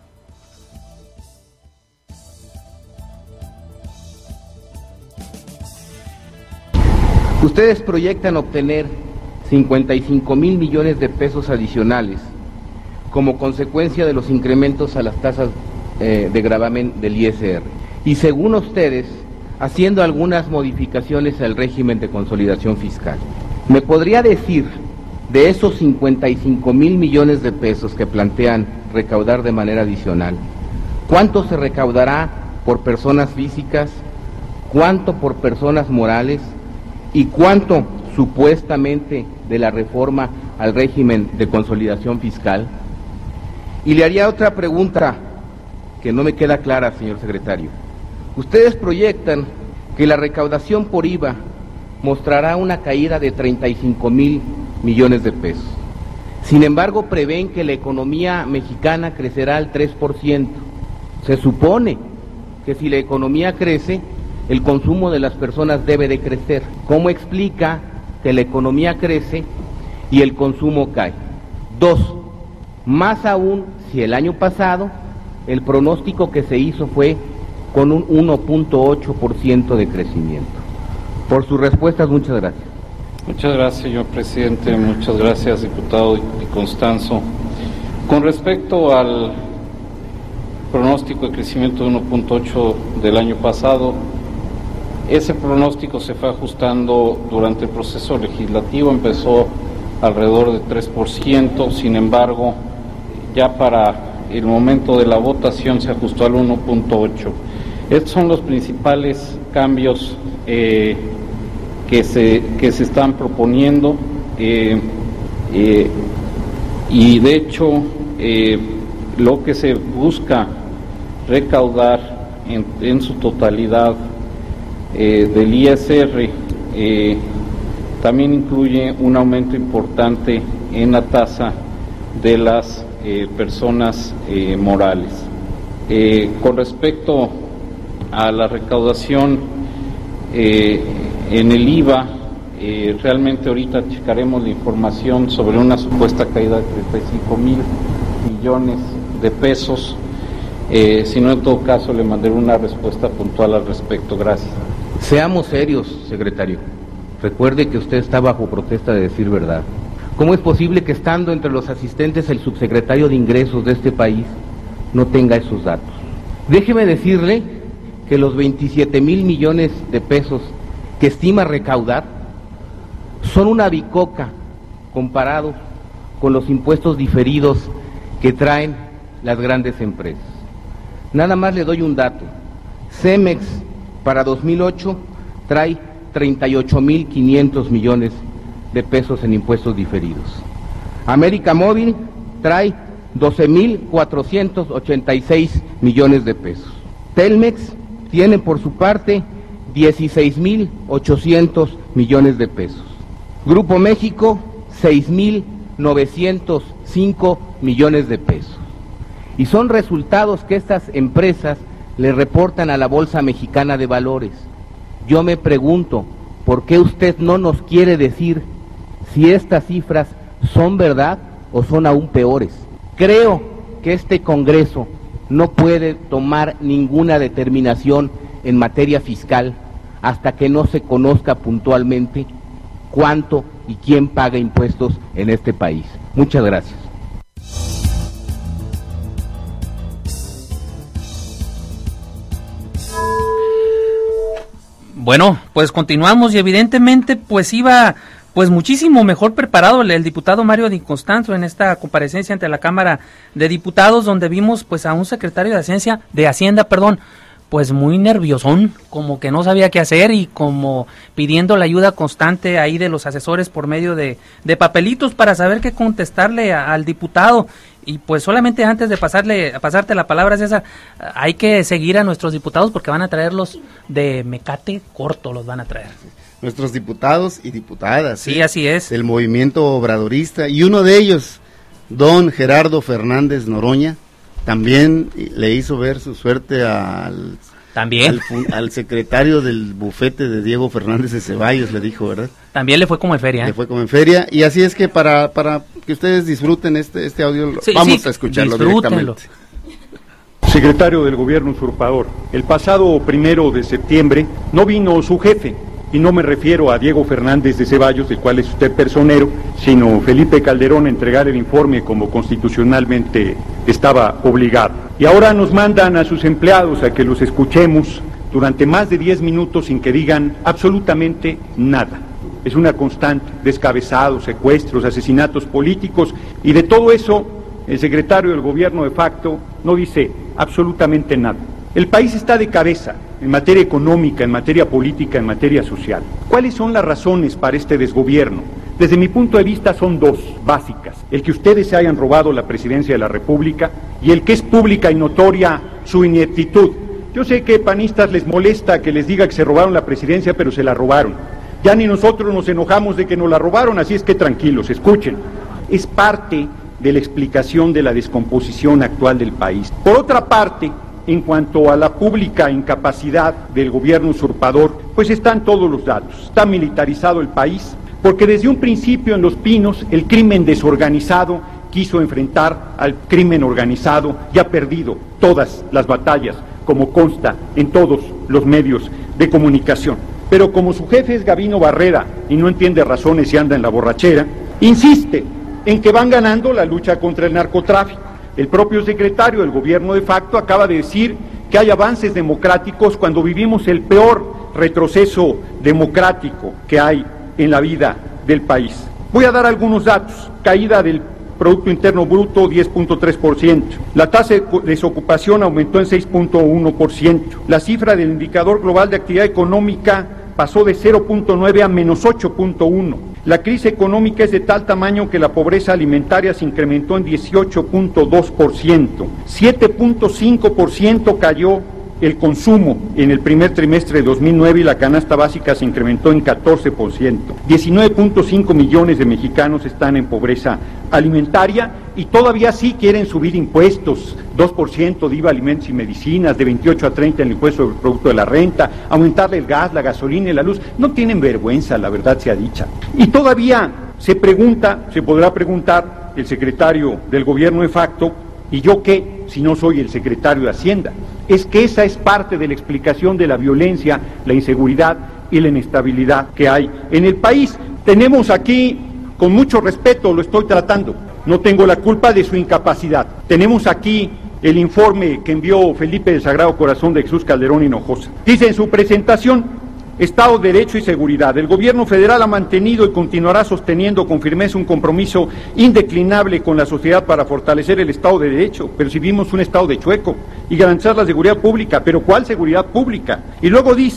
Ustedes proyectan obtener 55,000 millones de pesos adicionales como consecuencia de los incrementos a las tasas de gravamen del ISR. Y según ustedes, haciendo algunas modificaciones al régimen de consolidación fiscal. ¿Me podría decir, de esos 55,000 millones de pesos que plantean recaudar de manera adicional, cuánto se recaudará por personas físicas, cuánto por personas morales y cuánto supuestamente de la reforma al régimen de consolidación fiscal? Y le haría otra pregunta que no me queda clara, señor secretario. Ustedes proyectan que la recaudación por IVA mostrará una caída de 35,000 millones de pesos. Sin embargo, prevén que la economía mexicana crecerá al 3%. Se supone que si la economía crece, el consumo de las personas debe de crecer. ¿Cómo explica que la economía crece y el consumo cae? 2, más aún si el año pasado el pronóstico que se hizo fue con un 1.8% de crecimiento. Por sus respuestas, muchas gracias. Muchas gracias, señor presidente. Muchas gracias, diputado Di Constanzo. Con respecto al pronóstico de crecimiento de 1.8 del año pasado, ese pronóstico se fue ajustando durante el proceso legislativo, empezó alrededor de 3%, sin embargo, ya para el momento de la votación se ajustó al 1.8. Estos son los principales cambios que se están proponiendo, y de hecho lo que se busca recaudar en su totalidad del ISR también incluye un aumento importante en la tasa de las personas morales. Con respecto a la recaudación en el IVA, realmente ahorita checaremos la información sobre una supuesta caída de 35,000 millones de pesos. Si no, en todo caso le mandaré una respuesta puntual al respecto. Gracias. Seamos serios, secretario. Recuerde que usted está bajo protesta de decir verdad. ¿Cómo es posible que estando entre los asistentes el subsecretario de Ingresos de este país no tenga esos datos? Déjeme decirle que los 27,000 millones de pesos que estima recaudar son una bicoca comparados con los impuestos diferidos que traen las grandes empresas. Nada más le doy un dato. Cemex para 2008 trae 38.500 millones de pesos en impuestos diferidos. América Móvil trae 12.486 millones de pesos. Telmex tiene por su parte 16.800 millones de pesos. Grupo México, 6.905 millones de pesos. Y son resultados que estas empresas le reportan a la Bolsa Mexicana de Valores. Yo me pregunto, ¿por qué usted no nos quiere decir si estas cifras son verdad o son aún peores? Creo que este Congreso no puede tomar ninguna determinación en materia fiscal hasta que no se conozca puntualmente cuánto y quién paga impuestos en este país. Muchas gracias. Bueno, pues continuamos y evidentemente pues iba pues muchísimo mejor preparado el diputado Mario Di Constanzo en esta comparecencia ante la Cámara de Diputados, donde vimos pues a un secretario de Hacienda, pues muy nerviosón, como que no sabía qué hacer y como pidiendo la ayuda constante ahí de los asesores por medio de papelitos para saber qué contestarle al diputado. Y pues solamente antes de pasarte la palabra, César, hay que seguir a nuestros diputados porque van a traerlos de mecate corto, los van a traer. Nuestros diputados y diputadas. Sí, así es. Del movimiento obradorista, y uno de ellos, don Gerardo Fernández Noroña, también le hizo ver su suerte al secretario del bufete de Diego Fernández de Ceballos, le dijo, ¿verdad? También le fue como en feria. Le fue como en feria, y así es que para que ustedes disfruten este audio, vamos a escucharlo directamente. Secretario del Gobierno usurpador, el pasado 1 de septiembre no vino su jefe, y no me refiero a Diego Fernández de Ceballos, del cual es usted personero, sino Felipe Calderón a entregar el informe como constitucionalmente estaba obligado. Y ahora nos mandan a sus empleados a que los escuchemos durante más de 10 minutos sin que digan absolutamente nada. Es una constante, descabezados, secuestros, asesinatos políticos, y de todo eso el secretario del Gobierno de facto no dice absolutamente nada. El país está de cabeza en materia económica, en materia política, en materia social. ¿Cuáles son las razones para este desgobierno? Desde mi punto de vista son dos básicas: el que ustedes se hayan robado la presidencia de la República y el que es pública y notoria su ineptitud. Yo sé que panistas les molesta que les diga que se robaron la presidencia, pero se la robaron. Ya ni nosotros nos enojamos de que nos la robaron, así es que tranquilos, escuchen. Es parte de la explicación de la descomposición actual del país. Por otra parte, en cuanto a la pública incapacidad del gobierno usurpador, pues están todos los datos. Está militarizado el país, porque desde un principio en Los Pinos el crimen desorganizado quiso enfrentar al crimen organizado y ha perdido todas las batallas, como consta en todos los medios de comunicación. Pero como su jefe es Gabino Barrera y no entiende razones y anda en la borrachera, insiste en que van ganando la lucha contra el narcotráfico. El propio secretario del Gobierno de facto acaba de decir que hay avances democráticos cuando vivimos el peor retroceso democrático que hay en la vida del país. Voy a dar algunos datos. Caída del Producto Interno Bruto 10.3%. La tasa de desocupación aumentó en 6.1%. La cifra del indicador global de actividad económica pasó de 0.9 a menos 8.1. La crisis económica es de tal tamaño que la pobreza alimentaria se incrementó en 18.2%. 7.5% cayó el consumo en el primer trimestre de 2009 y la canasta básica se incrementó en 14%. 19.5 millones de mexicanos están en pobreza alimentaria y todavía sí quieren subir impuestos, 2% de IVA, alimentos y medicinas, de 28 a 30 el impuesto sobre el producto de la renta, aumentarle el gas, la gasolina y la luz. No tienen vergüenza, la verdad sea dicha. Y todavía se podrá preguntar el secretario del Gobierno de facto, ¿y yo qué si no soy el secretario de Hacienda? Es que esa es parte de la explicación de la violencia, la inseguridad y la inestabilidad que hay en el país. Tenemos aquí, con mucho respeto lo estoy tratando, no tengo la culpa de su incapacidad. Tenemos aquí el informe que envió Felipe del Sagrado Corazón de Jesús Calderón Hinojosa. Dice en su presentación: Estado de Derecho y Seguridad. El gobierno federal ha mantenido y continuará sosteniendo con firmeza un compromiso indeclinable con la sociedad para fortalecer el Estado de Derecho. Percibimos un Estado de chueco y garantizar la seguridad pública. ¿Pero cuál seguridad pública? Y luego dice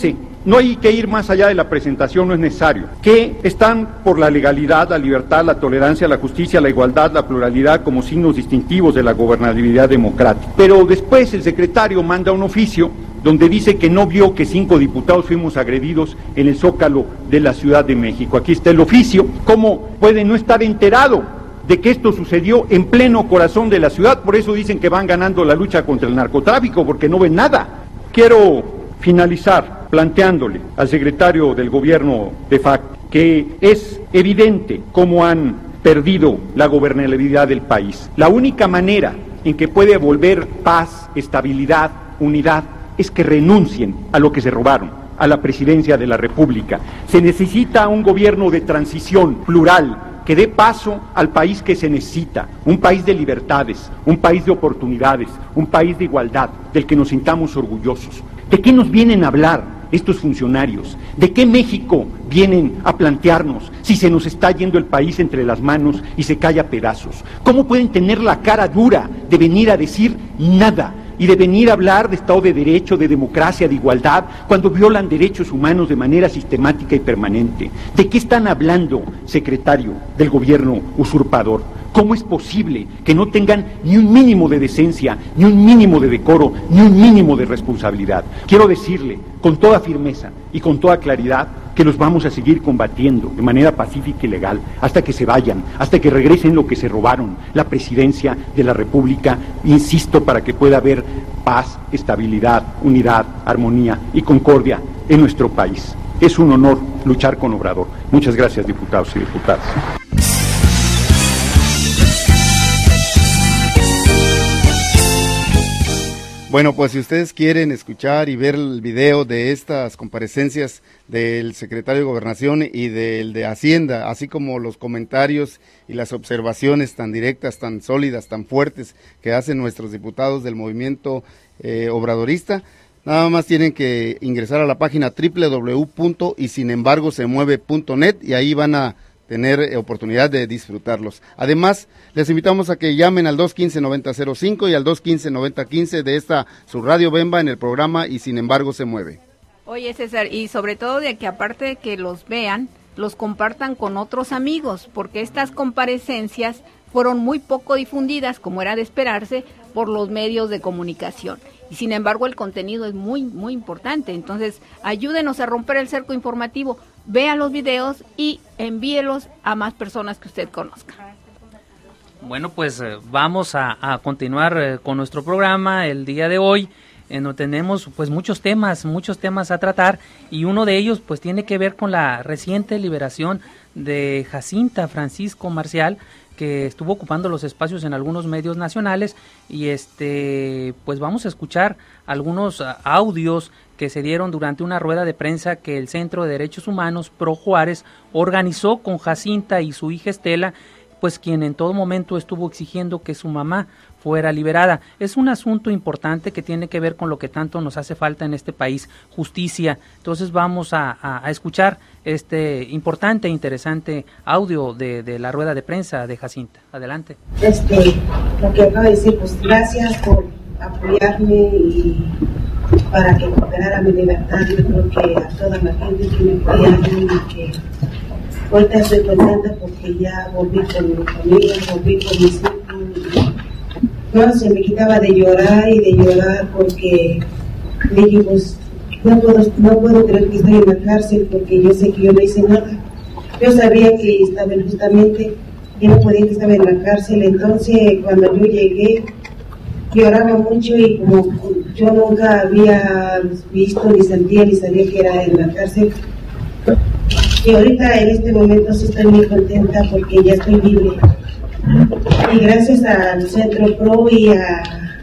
no hay que ir más allá de la presentación, no es necesario, que están por la legalidad, la libertad, la tolerancia, la justicia, la igualdad, la pluralidad como signos distintivos de la gobernabilidad democrática. Pero después el secretario manda un oficio donde dice que no vio que 5 diputados fuimos agredidos en el Zócalo de la Ciudad de México. Aquí está el oficio. ¿Cómo puede no estar enterado de que esto sucedió en pleno corazón de la ciudad? Por eso dicen que van ganando la lucha contra el narcotráfico, porque no ven nada. Quiero finalizar planteándole al secretario del gobierno de facto que es evidente cómo han perdido la gobernabilidad del país. La única manera en que puede volver paz, estabilidad, unidad, es que renuncien a lo que se robaron, a la presidencia de la República. Se necesita un gobierno de transición plural, que dé paso al país que se necesita, un país de libertades, un país de oportunidades, un país de igualdad, del que nos sintamos orgullosos. ¿De qué nos vienen a hablar estos funcionarios? ¿De qué México vienen a plantearnos si se nos está yendo el país entre las manos y se cae a pedazos? ¿Cómo pueden tener la cara dura de venir a decir nada? Y de venir a hablar de Estado de Derecho, de democracia, de igualdad, cuando violan derechos humanos de manera sistemática y permanente. ¿De qué están hablando, secretario del gobierno usurpador? ¿Cómo es posible que no tengan ni un mínimo de decencia, ni un mínimo de decoro, ni un mínimo de responsabilidad? Quiero decirle con toda firmeza y con toda claridad que los vamos a seguir combatiendo de manera pacífica y legal hasta que se vayan, hasta que regresen lo que se robaron, la presidencia de la República, insisto, para que pueda haber paz, estabilidad, unidad, armonía y concordia en nuestro país. Es un honor luchar con Obrador. Muchas gracias, diputados y diputadas. Bueno, pues si ustedes quieren escuchar y ver el video de estas comparecencias del secretario de Gobernación y del de Hacienda, así como los comentarios y las observaciones tan directas, tan sólidas, tan fuertes que hacen nuestros diputados del movimiento obradorista, nada más tienen que ingresar a la página www.ysinembargosemueve.net y ahí van a tener oportunidad de disfrutarlos. Además, les invitamos a que llamen al 215-9005 y al 215-9015 de esta su Radio Bemba en el programa Y Sin Embargo Se Mueve. Oye, César, y sobre todo de que aparte de que los vean, los compartan con otros amigos, porque estas comparecencias fueron muy poco difundidas, como era de esperarse, por los medios de comunicación. Y sin embargo el contenido es muy, muy importante. Entonces, ayúdenos a romper el cerco informativo, vean los videos y envíelos a más personas que usted conozca. Bueno, pues vamos a continuar con nuestro programa el día de hoy, en donde tenemos pues muchos temas a tratar, y uno de ellos pues tiene que ver con la reciente liberación de Jacinta Francisco Marcial, que estuvo ocupando los espacios en algunos medios nacionales, y pues vamos a escuchar algunos audios que se dieron durante una rueda de prensa que el Centro de Derechos Humanos Pro Juárez organizó con Jacinta y su hija Estela, pues quien en todo momento estuvo exigiendo que su mamá fuera liberada. Es un asunto importante que tiene que ver con lo que tanto nos hace falta en este país, justicia. Entonces vamos a escuchar este importante e interesante audio de la rueda de prensa de Jacinta. Adelante. Lo que acabo de decir, pues gracias por apoyarme y para que recuperara mi libertad. Yo creo que a toda la gente que me apoya y que ahorita estoy contenta porque ya volví con mi familia, volví con mis hijos. No, se me quitaba de llorar porque dije, pues no puedo creer que estoy en la cárcel porque yo sé que yo no hice nada. Yo sabía que estaba injustamente, yo no podía que estaba en la cárcel. Entonces cuando yo llegué lloraba mucho y como yo nunca había visto ni sentía ni sabía que era en la cárcel. Y ahorita en este momento sí estoy muy contenta porque ya estoy libre. Y gracias al Centro Pro y a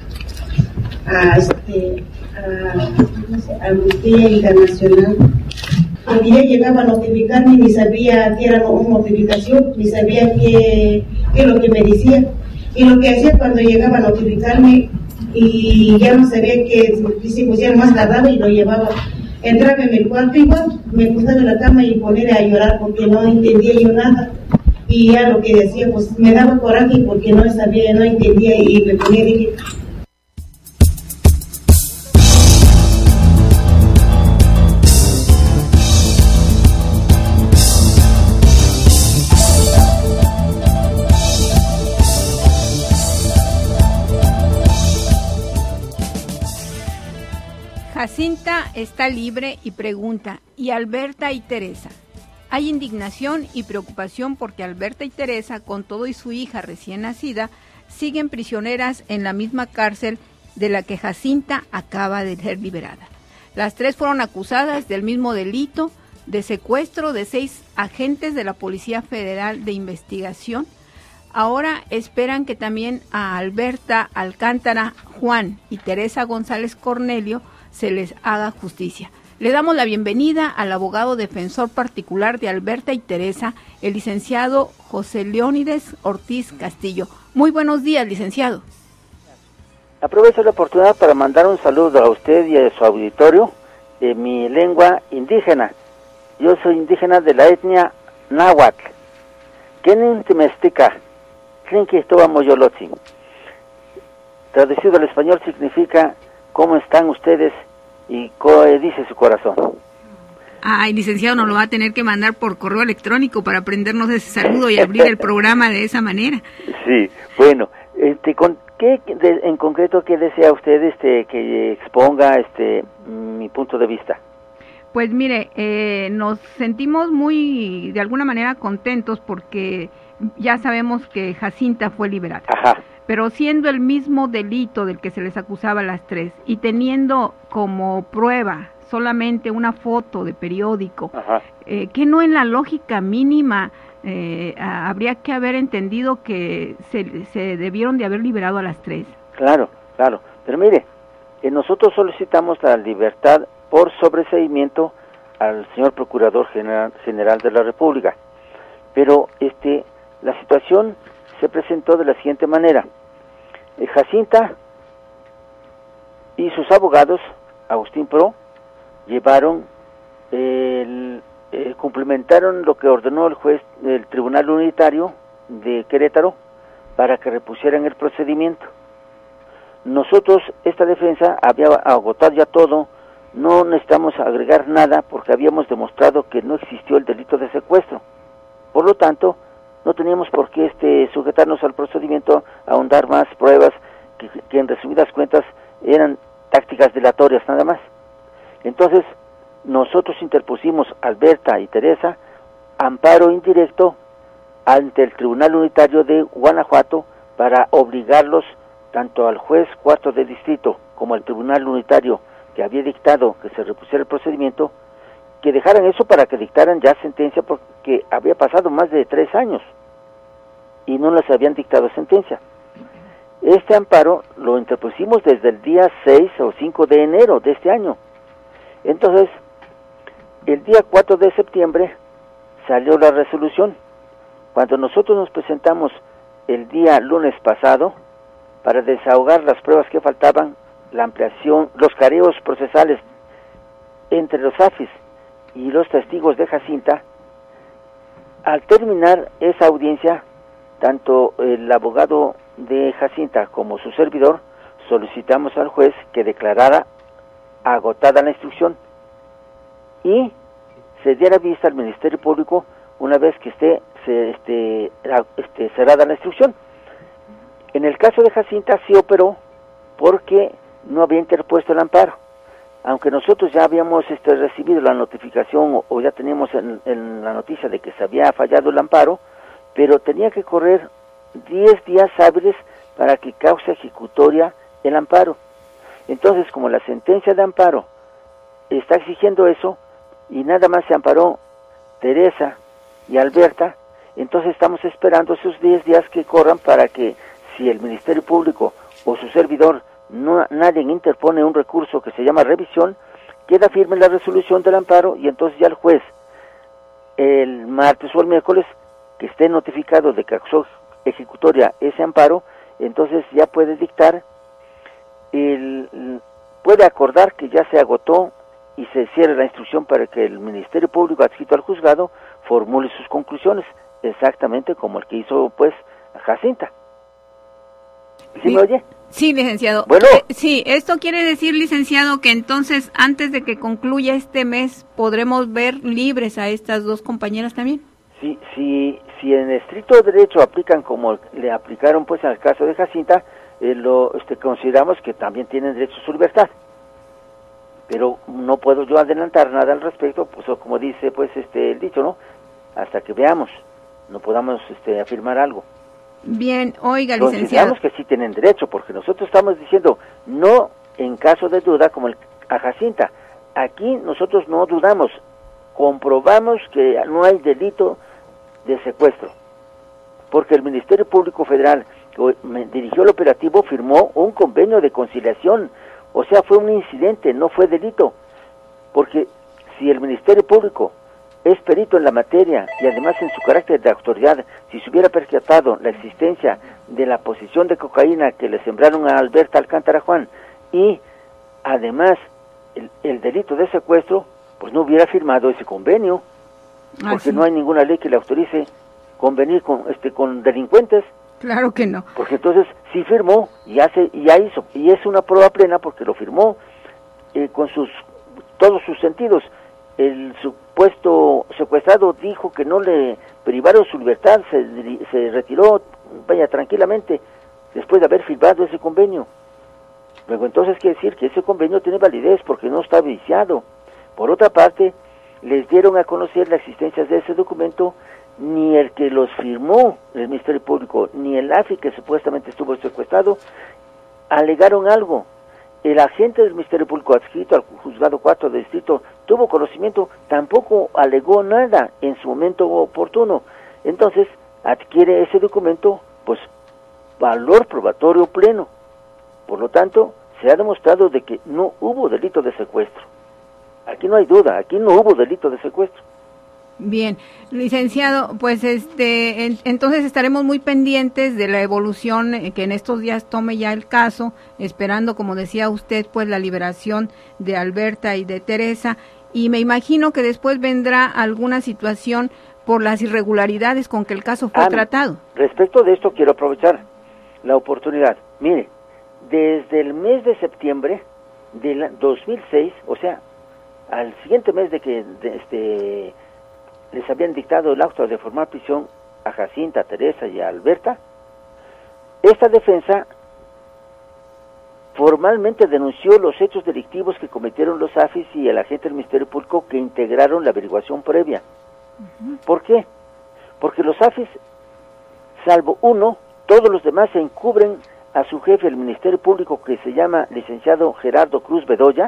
Amnistía Internacional, porque ya llegaba a notificarme, ni sabía que era una notificación, ni sabía qué es lo que me decía. Y lo que hacía cuando llegaba a notificarme y ya no sabía que si pusiera más tardaba y lo llevaba. Entraba en el cuarto igual, me acostaba en la cama y poner a llorar porque no entendía yo nada. Y ya lo que decía, pues me daba coraje porque no sabía, no entendía y me ponía, dije... 2 2 Jacinta está libre y pregunta, ¿y Alberta y Teresa? Hay indignación y preocupación porque Alberta y Teresa, con todo y su hija recién nacida, siguen prisioneras en la misma cárcel de la que Jacinta acaba de ser liberada. Las tres fueron acusadas del mismo delito de secuestro de 6 agentes de la Policía Federal de Investigación. Ahora esperan que también a Alberta Alcántara Juan y Teresa González Cornelio se les haga justicia. Le damos la bienvenida al abogado defensor particular de Alberta y Teresa, el licenciado José Leónides Ortiz Castillo. Muy buenos días, licenciado. Aprovecho la oportunidad para mandar un saludo a usted y a su auditorio de mi lengua indígena. Yo soy indígena de la etnia náhuatl. Kenin Timestica, Tlinquistoa Moyolotzi. Traducido al español significa ¿cómo están ustedes? Y dice su corazón. Ay, licenciado, nos lo va a tener que mandar por correo electrónico para aprendernos ese saludo y abrir el programa de esa manera. Sí, bueno, ¿con qué en concreto qué desea usted que exponga mi punto de vista? Pues mire, nos sentimos muy, de alguna manera, contentos porque ya sabemos que Jacinta fue liberada. Ajá. Pero siendo el mismo delito del que se les acusaba a las tres y teniendo como prueba solamente una foto de periódico, que no en la lógica mínima habría que haber entendido que se debieron de haber liberado a las tres. Claro, claro. Pero mire, nosotros solicitamos la libertad por sobreseimiento al señor Procurador General de la República. Pero la situación se presentó de la siguiente manera. Jacinta y sus abogados, Agustín Pro, llevaron, cumplimentaron lo que ordenó el juez del Tribunal Unitario de Querétaro para que repusieran el procedimiento. Nosotros, esta defensa había agotado ya todo, no necesitamos agregar nada porque habíamos demostrado que no existió el delito de secuestro. Por lo tanto, no teníamos por qué sujetarnos al procedimiento, ahondar más pruebas que en resumidas cuentas eran tácticas dilatorias nada más. Entonces, nosotros interpusimos, Alberta y Teresa, amparo indirecto ante el Tribunal Unitario de Guanajuato para obligarlos, tanto al juez cuarto de distrito como al Tribunal Unitario que había dictado que se repusiera el procedimiento, que dejaran eso para que dictaran ya sentencia, porque había pasado más de 3 años y no les habían dictado sentencia. Este amparo lo interpusimos desde el día 6 o 5 de enero de este año. Entonces, el día 4 de septiembre salió la resolución. Cuando nosotros nos presentamos el día lunes pasado para desahogar las pruebas que faltaban, la ampliación, los careos procesales entre los AFIS y los testigos de Jacinta, al terminar esa audiencia, tanto el abogado de Jacinta como su servidor solicitamos al juez que declarara agotada la instrucción y se diera vista al Ministerio Público una vez que esté cerrada la instrucción. En el caso de Jacinta sí operó porque no había interpuesto el amparo. Aunque nosotros ya habíamos recibido la notificación o ya teníamos en la noticia de que se había fallado el amparo, pero tenía que correr 10 días hábiles para que cause ejecutoria el amparo. Entonces, como la sentencia de amparo está exigiendo eso, y nada más se amparó Teresa y Alberta, entonces estamos esperando esos 10 días que corran para que, si el Ministerio Público o su servidor nadie interpone un recurso que se llama revisión, queda firme la resolución del amparo y entonces ya el juez, el martes o el miércoles, que esté notificado de que causó ejecutoria ese amparo, entonces ya puede dictar, puede acordar que ya se agotó y se cierre la instrucción para que el Ministerio Público adscrito al juzgado formule sus conclusiones, exactamente como el que hizo pues Jacinta. ¿Sí me oye? Sí, licenciado. Bueno. Sí, esto quiere decir, licenciado, que entonces antes de que concluya este mes podremos ver libres a estas dos compañeras también. Sí, si en estricto derecho aplican como le aplicaron pues al caso de Jacinta, consideramos que también tienen derecho a su libertad. pero no puedo yo adelantar nada al respecto, pues como dice pues el dicho, ¿no? Hasta que veamos, no podamos afirmar algo. Bien, oiga, licenciado. Consideramos que sí tienen derecho, porque nosotros estamos diciendo no en caso de duda como a Jacinta. Aquí nosotros no dudamos, comprobamos que no hay delito de secuestro, porque el Ministerio Público Federal que dirigió el operativo firmó un convenio de conciliación, o sea, fue un incidente, no fue delito, porque si el Ministerio Público es perito en la materia y además en su carácter de autoridad, si se hubiera percatado la existencia de la posesión de cocaína que le sembraron a Alberta Alcántara Juan y además el delito de secuestro, pues no hubiera firmado ese convenio, porque no hay ninguna ley que le autorice convenir con delincuentes. Claro que no. Porque entonces sí firmó y ya hizo, y es una prueba plena porque lo firmó con todos sus sentidos. El supuesto secuestrado dijo que no le privaron su libertad, se retiró, vaya, tranquilamente, después de haber firmado ese convenio. Luego entonces quiere decir que ese convenio tiene validez porque no está viciado. Por otra parte, les dieron a conocer la existencia de ese documento, ni el que los firmó el Ministerio Público, ni el AFI que supuestamente estuvo secuestrado, alegaron algo. El agente del Ministerio Público adscrito al Juzgado 4 de Distrito tuvo conocimiento, tampoco alegó nada en su momento oportuno. Entonces, adquiere ese documento, pues, valor probatorio pleno. Por lo tanto, se ha demostrado de que no hubo delito de secuestro. Aquí no hay duda, aquí no hubo delito de secuestro. Bien, licenciado, pues entonces estaremos muy pendientes de la evolución que en estos días tome ya el caso, esperando, como decía usted, pues la liberación de Alberta y de Teresa, y me imagino que después vendrá alguna situación por las irregularidades con que el caso fue tratado. Respecto de esto quiero aprovechar la oportunidad. Mire, desde el mes de septiembre del 2006, o sea, al siguiente mes de que les habían dictado el auto de formar prisión a Jacinta, a Teresa y a Alberta, esta defensa formalmente denunció los hechos delictivos que cometieron los AFIS y el agente del Ministerio Público que integraron la averiguación previa. ¿Por qué? Porque los AFIS, salvo uno, todos los demás se encubren a su jefe del Ministerio Público, que se llama licenciado Gerardo Cruz Bedoya,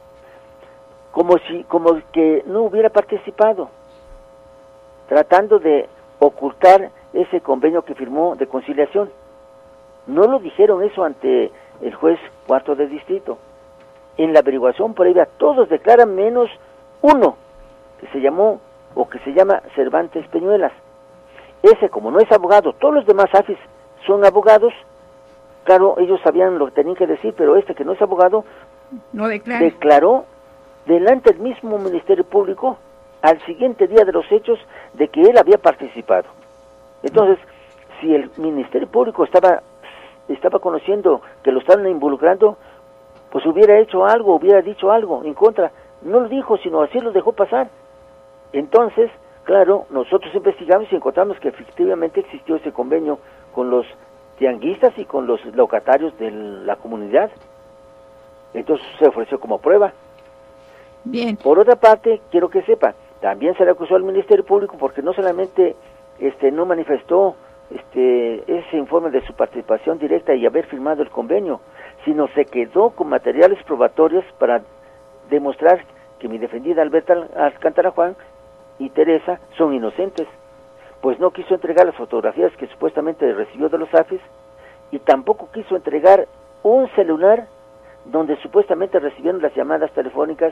como que no hubiera participado, tratando de ocultar ese convenio que firmó de conciliación. No lo dijeron eso ante el juez 4 de distrito. En la averiguación previa todos declaran menos uno, que se llama Cervantes Peñuelas. Ese, como no es abogado, todos los demás AFIS son abogados, claro, ellos sabían lo que tenían que decir, pero este que no es abogado, no declaró delante del mismo Ministerio Público al siguiente día de los hechos de que él había participado. Entonces, si el Ministerio Público estaba conociendo que lo estaban involucrando, pues hubiera hecho algo, hubiera dicho algo en contra. No lo dijo, sino así lo dejó pasar. Entonces, claro, nosotros investigamos y encontramos que efectivamente existió ese convenio con los tianguistas y con los locatarios de la comunidad. Entonces se ofreció como prueba. Bien. Por otra parte, quiero que sepa, también se le acusó al Ministerio Público porque no solamente no manifestó ese informe de su participación directa y haber firmado el convenio, sino se quedó con materiales probatorios para demostrar que mi defendida Alberta Alcántara Juan y Teresa son inocentes, pues no quiso entregar las fotografías que supuestamente recibió de los AFIS y tampoco quiso entregar un celular donde supuestamente recibieron las llamadas telefónicas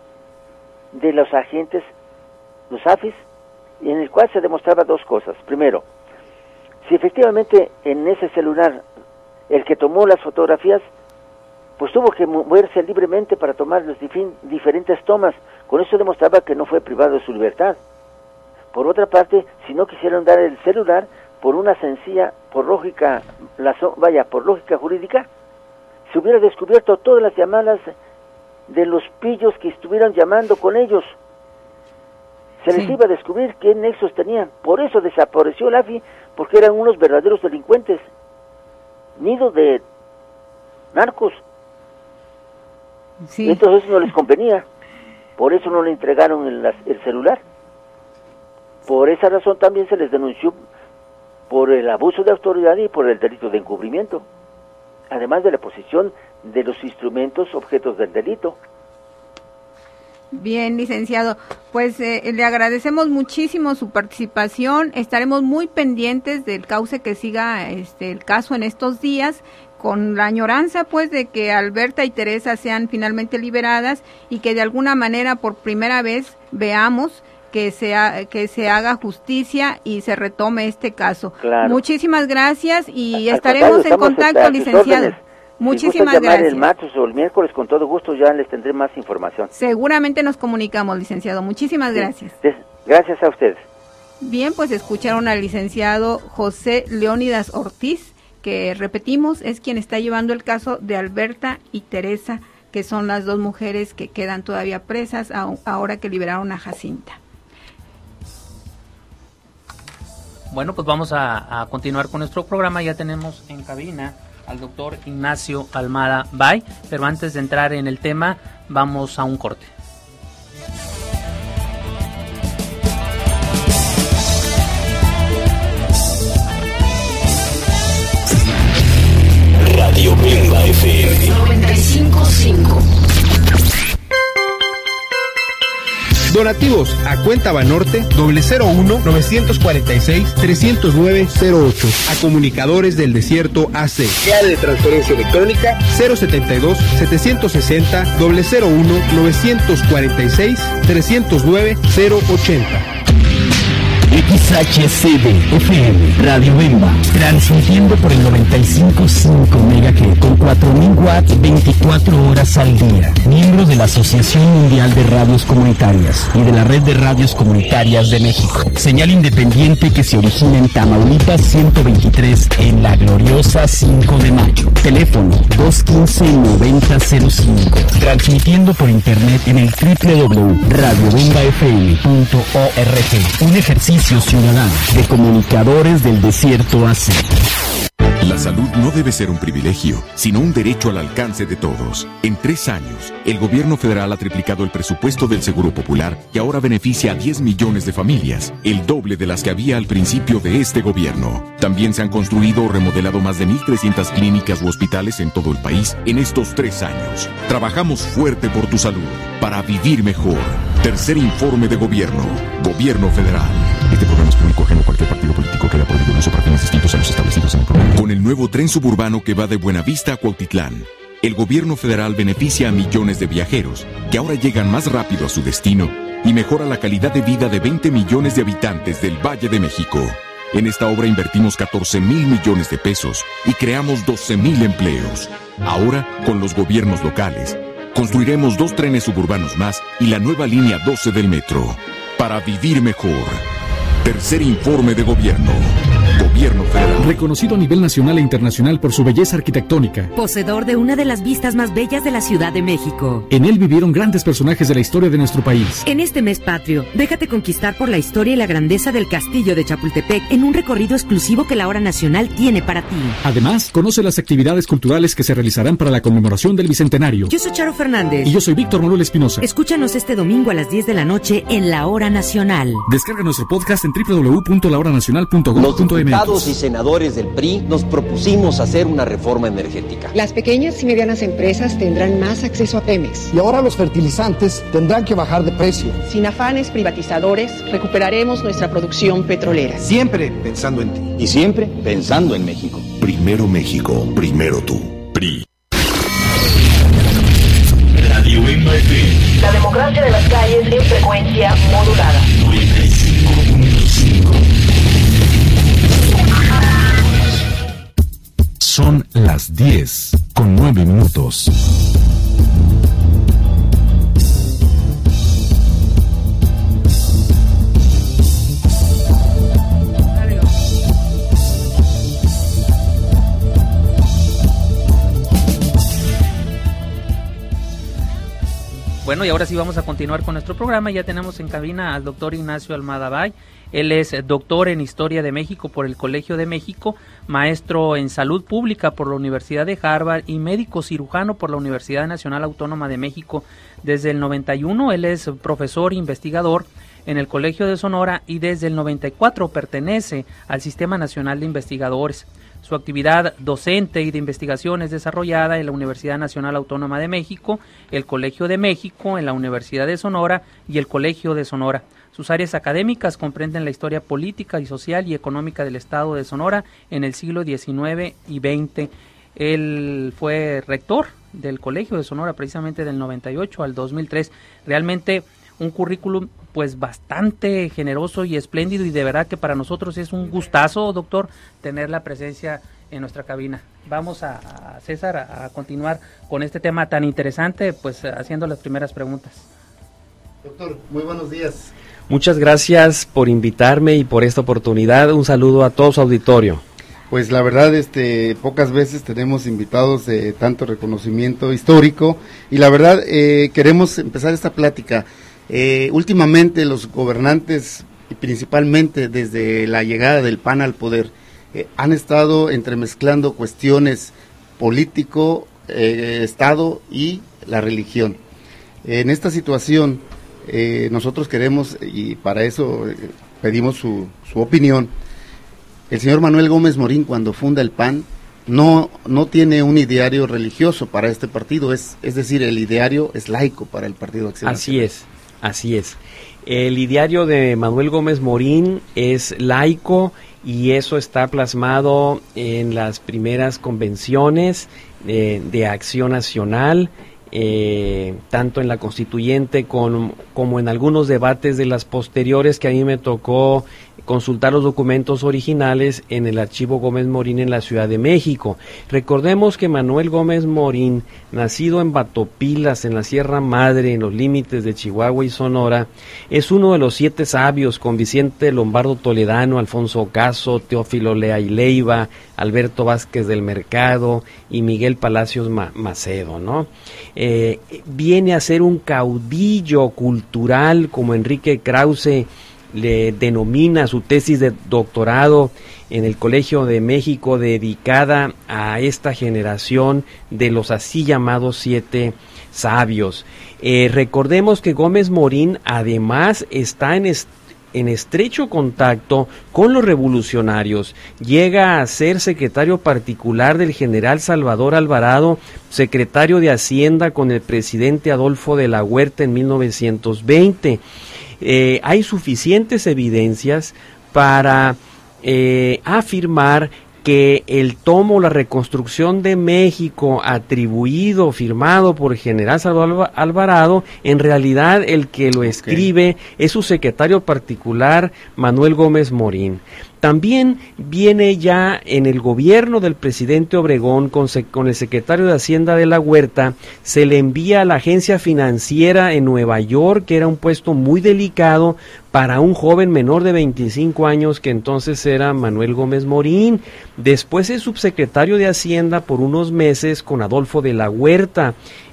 de los agentes, los AFIS, en el cual se demostraba dos cosas. Primero, si efectivamente en ese celular el que tomó las fotografías pues tuvo que moverse libremente para tomar las diferentes tomas, con eso demostraba que no fue privado de su libertad. Por otra parte, si no quisieron dar el celular, por una sencilla, por lógica jurídica, se hubiera descubierto todas las llamadas de los pillos que estuvieran llamando con ellos. Se les iba a descubrir qué nexos tenían. Por eso desapareció el AFI, porque eran unos verdaderos delincuentes, nido de narcos. Sí. Entonces no les convenía, por eso no le entregaron el celular. Por esa razón también se les denunció por el abuso de autoridad y por el delito de encubrimiento, además de la posesión de los instrumentos objetos del delito. Bien, licenciado, pues le agradecemos muchísimo su participación, estaremos muy pendientes del cauce que siga el caso en estos días, con la añoranza pues de que Alberta y Teresa sean finalmente liberadas y que de alguna manera por primera vez veamos que se haga justicia y se retome este caso. Claro. Muchísimas gracias y estaremos en contacto, licenciado. Muchísimas gracias. El martes o el miércoles, con todo gusto, ya les tendré más información. Seguramente nos comunicamos, licenciado. Muchísimas gracias. Gracias a ustedes. Bien, pues escucharon al licenciado José Leónidas Ortiz, que repetimos, es quien está llevando el caso de Alberta y Teresa, que son las dos mujeres que quedan todavía presas ahora que liberaron a Jacinta. Bueno, pues vamos a continuar con nuestro programa. Ya tenemos en cabina al doctor Ignacio Almada Bay, pero antes de entrar en el tema, vamos a un corte. Radio Bemba FM 95.5. Donativos a cuenta Banorte 001-946-309-08. A Comunicadores del Desierto AC. Clave de transferencia electrónica 072-700-60 XHCD FM Radio Bemba, transmitiendo por el 95.5 MHz con 4.000 watts 24 horas al día. Miembro de la Asociación Mundial de Radios Comunitarias y de la Red de Radios Comunitarias de México. Señal independiente que se origina en Tamaulipas 123 en la gloriosa 5 de Mayo. Teléfono 215-9005. Transmitiendo por internet en el www.radiobembafm.org. Un ejercicio ciudadano de Comunicadores del Desierto AC. La salud no debe ser un privilegio, sino un derecho al alcance de todos. En 3 años, el gobierno federal ha triplicado el presupuesto del Seguro Popular y ahora beneficia a 10 millones de familias, el doble de las que había al principio de este gobierno. También se han construido o remodelado más de 1,300 clínicas u hospitales en todo el país en estos 3 años. Trabajamos fuerte por tu salud, para vivir mejor. Tercer informe de gobierno. Gobierno federal. Este programa es público ajeno a cualquier partido político que haya prohibido el uso para fines distintos a los establecidos en el programa. Con el nuevo tren suburbano que va de Buenavista a Cuautitlán, el gobierno federal beneficia a millones de viajeros que ahora llegan más rápido a su destino y mejora la calidad de vida de 20 millones de habitantes del Valle de México. En esta obra invertimos 14,000 millones de pesos y creamos 12,000 empleos. Ahora, con los gobiernos locales, construiremos 2 trenes suburbanos más y la nueva línea 12 del metro. Para vivir mejor. Tercer informe de gobierno. Gobierno federal. Reconocido a nivel nacional e internacional por su belleza arquitectónica. Poseedor de una de las vistas más bellas de la Ciudad de México. En él vivieron grandes personajes de la historia de nuestro país. En este mes patrio, déjate conquistar por la historia y la grandeza del Castillo de Chapultepec en un recorrido exclusivo que la Hora Nacional tiene para ti. Además, conoce las actividades culturales que se realizarán para la conmemoración del Bicentenario. Yo soy Charo Fernández. Y yo soy Víctor Manuel Espinosa. Escúchanos este domingo a las 10 de la noche en la Hora Nacional. Descarga nuestro podcast en www.lahoranacional.gov.mx. Los diputados y senadores del PRI nos propusimos hacer una reforma energética. Las pequeñas y medianas empresas tendrán más acceso a Pemex. Y ahora los fertilizantes tendrán que bajar de precio. Sin afanes privatizadores, recuperaremos nuestra producción petrolera. Siempre pensando en ti. Y siempre pensando en México. Primero México, primero tú. PRI. Radio Bemba FM. La democracia de las calles en frecuencia modulada. 95.5. Son las 10:09. Bueno, y ahora sí vamos a continuar con nuestro programa. Ya tenemos en cabina al doctor Ignacio Almada Bay. Él es doctor en Historia de México por el Colegio de México, maestro en Salud Pública por la Universidad de Harvard y médico cirujano por la Universidad Nacional Autónoma de México. Desde el 91 él es profesor e investigador en el Colegio de Sonora y desde el 94 pertenece al Sistema Nacional de Investigadores. Su actividad docente y de investigación es desarrollada en la Universidad Nacional Autónoma de México, el Colegio de México, en la Universidad de Sonora y el Colegio de Sonora. Sus áreas académicas comprenden la historia política y social y económica del Estado de Sonora en el siglo XIX y XX. Él fue rector del Colegio de Sonora precisamente del 98 al 2003. Realmente un currículum pues bastante generoso y espléndido, y de verdad que para nosotros es un gustazo, doctor, tener la presencia en nuestra cabina. Vamos a César a continuar con este tema tan interesante, pues haciendo las primeras preguntas. Doctor, muy buenos días. Muchas gracias por invitarme y por esta oportunidad. Un saludo a todo su auditorio. Pues la verdad, pocas veces tenemos invitados de tanto reconocimiento histórico, y la verdad queremos empezar esta plática. Últimamente los gobernantes, y principalmente desde la llegada del PAN al poder, han estado entremezclando cuestiones político, Estado y la religión. En esta situación nosotros queremos, y para eso pedimos su opinión. El señor Manuel Gómez Morín, cuando funda el PAN, no tiene un ideario religioso para este partido, es decir, el ideario es laico para el Partido Acción Nacional. Así es. El ideario de Manuel Gómez Morín es laico, y eso está plasmado en las primeras convenciones de Acción Nacional, tanto en la constituyente como en algunos debates de las posteriores, que a mí me tocó consultar los documentos originales en el Archivo Gómez Morín en la Ciudad de México. Recordemos que Manuel Gómez Morín, nacido en Batopilas, en la Sierra Madre, en los límites de Chihuahua y Sonora, es uno de los 7 sabios, con Vicente Lombardo Toledano, Alfonso Caso, Teófilo Lea y Leiva, Alberto Vázquez del Mercado y Miguel Palacios Macedo, ¿no? Viene a ser un caudillo cultural, como Enrique Krause le denomina su tesis de doctorado en el Colegio de México, dedicada a esta generación de los así llamados 7 sabios. Recordemos que Gómez Morín además está en estrecho contacto con los revolucionarios. Llega a ser secretario particular del general Salvador Alvarado, secretario de Hacienda con el presidente Adolfo de la Huerta en 1920. Hay suficientes evidencias para afirmar que el tomo La Reconstrucción de México, firmado por el general Salvador Alvarado, en realidad el que lo escribe es su secretario particular, Manuel Gómez Morín. También viene ya en el gobierno del presidente Obregón, con el secretario de Hacienda de la Huerta, se le envía a la agencia financiera en Nueva York, que era un puesto muy delicado para un joven menor de 25 años, que entonces era Manuel Gómez Morín. Después es subsecretario de Hacienda por unos meses con Adolfo de la Huerta,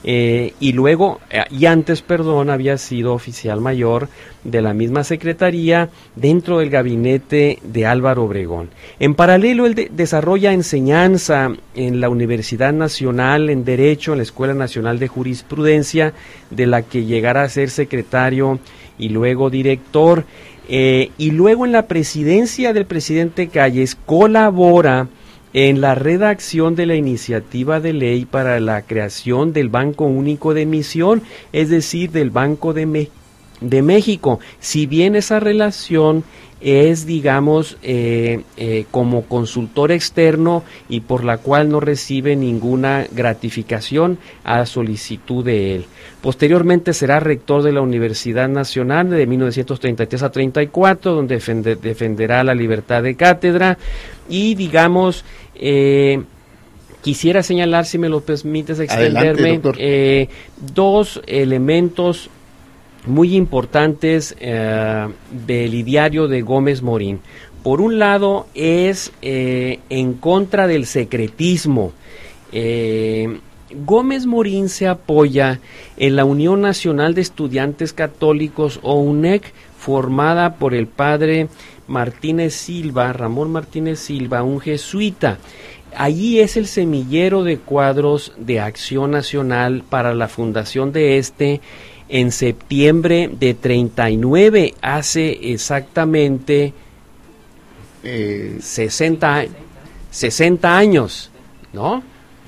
y antes había sido oficial mayor de la misma secretaría dentro del gabinete de Álvaro Obregón. En paralelo, él desarrolla enseñanza en la Universidad Nacional en Derecho, en la Escuela Nacional de Jurisprudencia, de la que llegará a ser secretario y luego director, y luego en la presidencia del presidente Calles colabora en la redacción de la iniciativa de ley para la creación del Banco Único de Emisión, es decir, del Banco de México. Si bien esa relación es, digamos, como consultor externo, y por la cual no recibe ninguna gratificación a solicitud de él. Posteriormente será rector de la Universidad Nacional de 1933 a 34, donde defenderá la libertad de cátedra, y digamos, quisiera señalar, si me lo permites extenderme, dos elementos muy importantes del ideario de Gómez Morín. Por un lado es en contra del secretismo. Gómez Morín se apoya en la Unión Nacional de Estudiantes Católicos, o UNEC, formada por el padre Martínez Silva, Ramón Martínez Silva, un jesuita. Allí es el semillero de cuadros de Acción Nacional para la fundación de en septiembre de 39, hace exactamente 60 años, ¿no?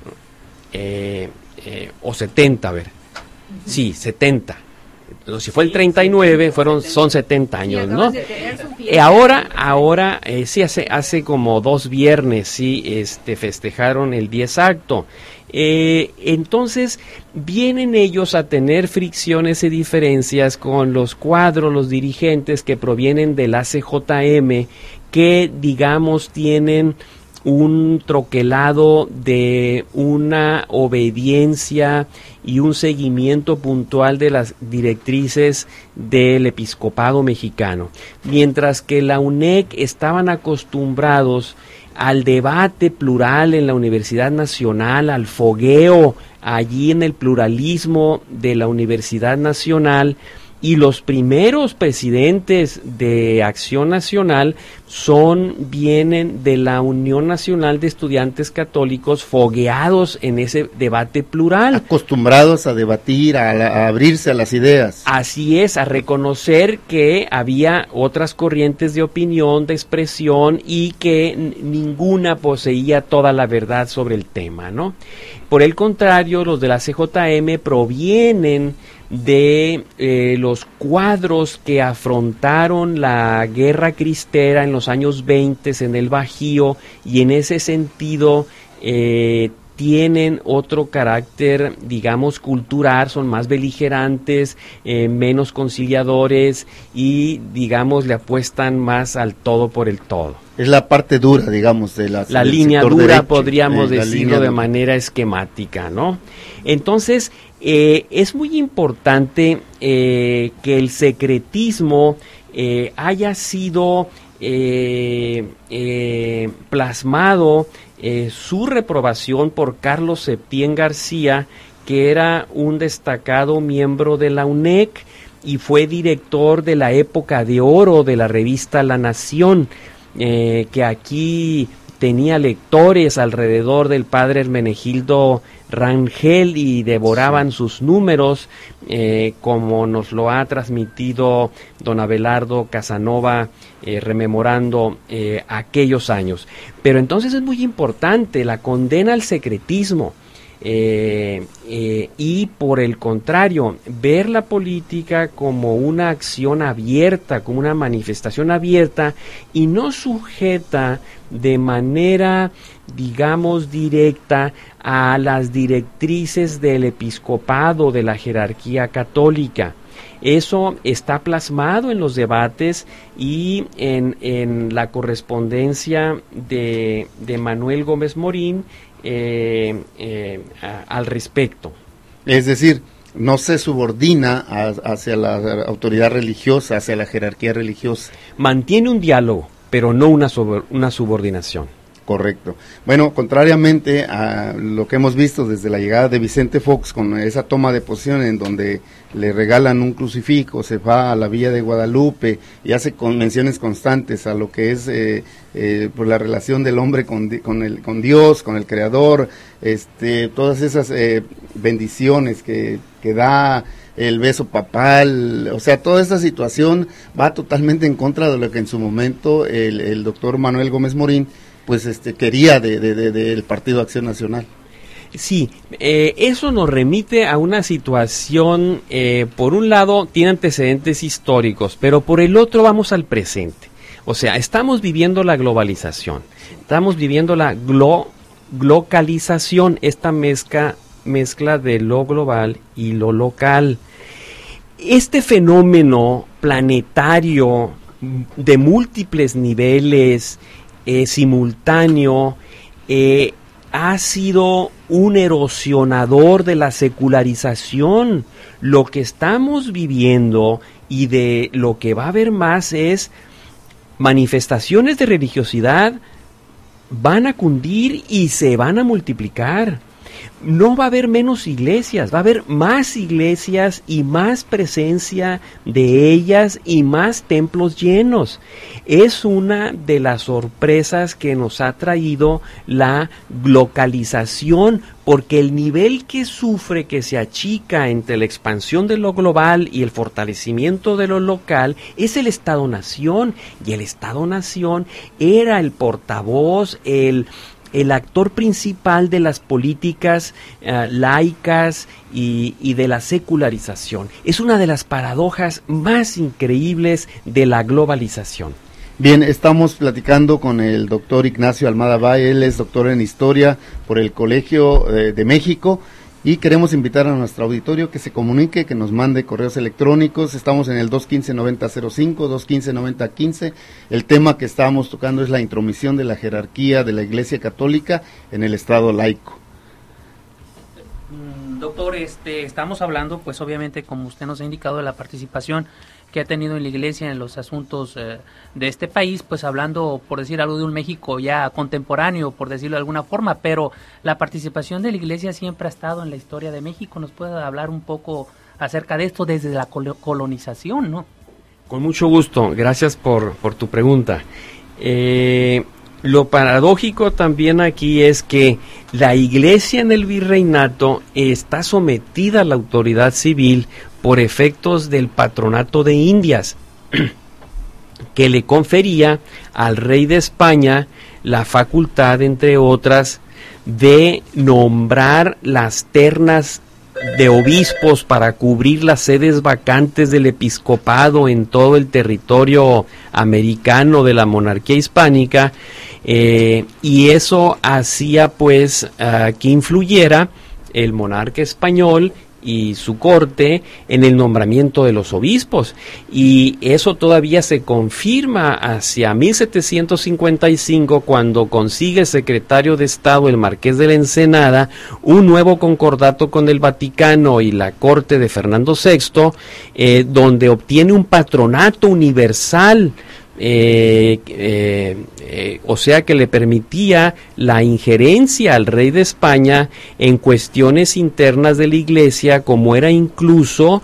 O 70, a ver. Sí, 70. Si fue el 39, son 70 años, ¿no? Ahora, sí, hace como 2 viernes, sí, festejaron el 10 acto. Entonces, vienen ellos a tener fricciones y diferencias con los cuadros, los dirigentes que provienen del ACJM, que, digamos, tienen un troquelado de una obediencia y un seguimiento puntual de las directrices del episcopado mexicano, mientras que la UNEC estaban acostumbrados al debate plural en la Universidad Nacional, al fogueo allí en el pluralismo de la Universidad Nacional. Y los primeros presidentes de Acción Nacional vienen de la Unión Nacional de Estudiantes Católicos, fogueados en ese debate plural. Acostumbrados a debatir, a abrirse a las ideas. Así es, a reconocer que había otras corrientes de opinión, de expresión, y que ninguna poseía toda la verdad sobre el tema, ¿no? Por el contrario, los de la CJM provienen de los cuadros que afrontaron la guerra cristera en los años 20 en el Bajío, y en ese sentido tienen otro carácter, digamos, cultural, son más beligerantes, menos conciliadores y, digamos, le apuestan más al todo por el todo. Es la parte dura, digamos, de la línea dura, derecho, podríamos decirlo de manera esquemática, ¿no? Entonces, es muy importante que el secretismo haya sido plasmado, su reprobación, por Carlos Septién García, que era un destacado miembro de la UNEC y fue director de la época de oro de la revista La Nación, que aquí tenía lectores alrededor del padre Hermenegildo Rangel y devoraban sus números, como nos lo ha transmitido don Abelardo Casanova, rememorando aquellos años. Pero entonces es muy importante la condena al secretismo, y por el contrario, ver la política como una acción abierta, como una manifestación abierta y no sujeta de manera, digamos, directa a las directrices del episcopado, de la jerarquía católica. Eso está plasmado en los debates y en la correspondencia de Manuel Gómez Morín al respecto. Es decir, no se subordina hacia la autoridad religiosa, hacia la jerarquía religiosa. Mantiene un diálogo, pero no una subordinación. Correcto. Bueno, contrariamente a lo que hemos visto desde la llegada de Vicente Fox, con esa toma de posición en donde le regalan un crucifijo, se va a la Villa de Guadalupe y hace menciones constantes a lo que es pues la relación del hombre con Dios, con el Creador, todas esas bendiciones que da, el beso papal, o sea, toda esta situación va totalmente en contra de lo que en su momento el doctor Manuel Gómez Morín pues quería del Partido Acción Nacional. Sí, eso nos remite a una situación, por un lado tiene antecedentes históricos, pero por el otro vamos al presente. O sea, estamos viviendo la globalización, estamos viviendo la glocalización, esta mezcla de lo global y lo local. Este fenómeno planetario de múltiples niveles, simultáneo, ha sido un erosionador de la secularización. Lo que estamos viviendo y de lo que va a haber más es manifestaciones de religiosidad, van a cundir y se van a multiplicar. No va a haber menos iglesias, va a haber más iglesias y más presencia de ellas y más templos llenos. Es una de las sorpresas que nos ha traído la globalización, porque el nivel que sufre, que se achica entre la expansión de lo global y el fortalecimiento de lo local, es el Estado-Nación, y el Estado-Nación era el portavoz, el actor principal de las políticas laicas y de la secularización. Es una de las paradojas más increíbles de la globalización. Bien, estamos platicando con el doctor Ignacio Almada Valle. Él es doctor en Historia por el Colegio de México, y queremos invitar a nuestro auditorio que se comunique, que nos mande correos electrónicos. Estamos en el 215-9005, 215-9015. El tema que estábamos tocando es la intromisión de la jerarquía de la Iglesia Católica en el Estado laico. Doctor, estamos hablando, pues obviamente, como usted nos ha indicado, de la participación que ha tenido en la Iglesia en los asuntos de este país, pues hablando, por decir algo, de un México ya contemporáneo, por decirlo de alguna forma, pero la participación de la Iglesia siempre ha estado en la historia de México. ¿Nos puede hablar un poco acerca de esto desde la colonización, no? Con mucho gusto, gracias por tu pregunta. Lo paradójico también aquí es que la Iglesia en el virreinato está sometida a la autoridad civil por efectos del patronato de Indias, que le confería al rey de España la facultad, entre otras, de nombrar las ternas de obispos para cubrir las sedes vacantes del episcopado en todo el territorio americano de la monarquía hispánica, y eso hacía pues que influyera el monarca español y su corte en el nombramiento de los obispos, y eso todavía se confirma hacia 1755, cuando consigue el secretario de Estado, el Marqués de la Ensenada, un nuevo concordato con el Vaticano y la corte de Fernando VI, donde obtiene un patronato universal, o sea que le permitía la injerencia al rey de España en cuestiones internas de la Iglesia, como era incluso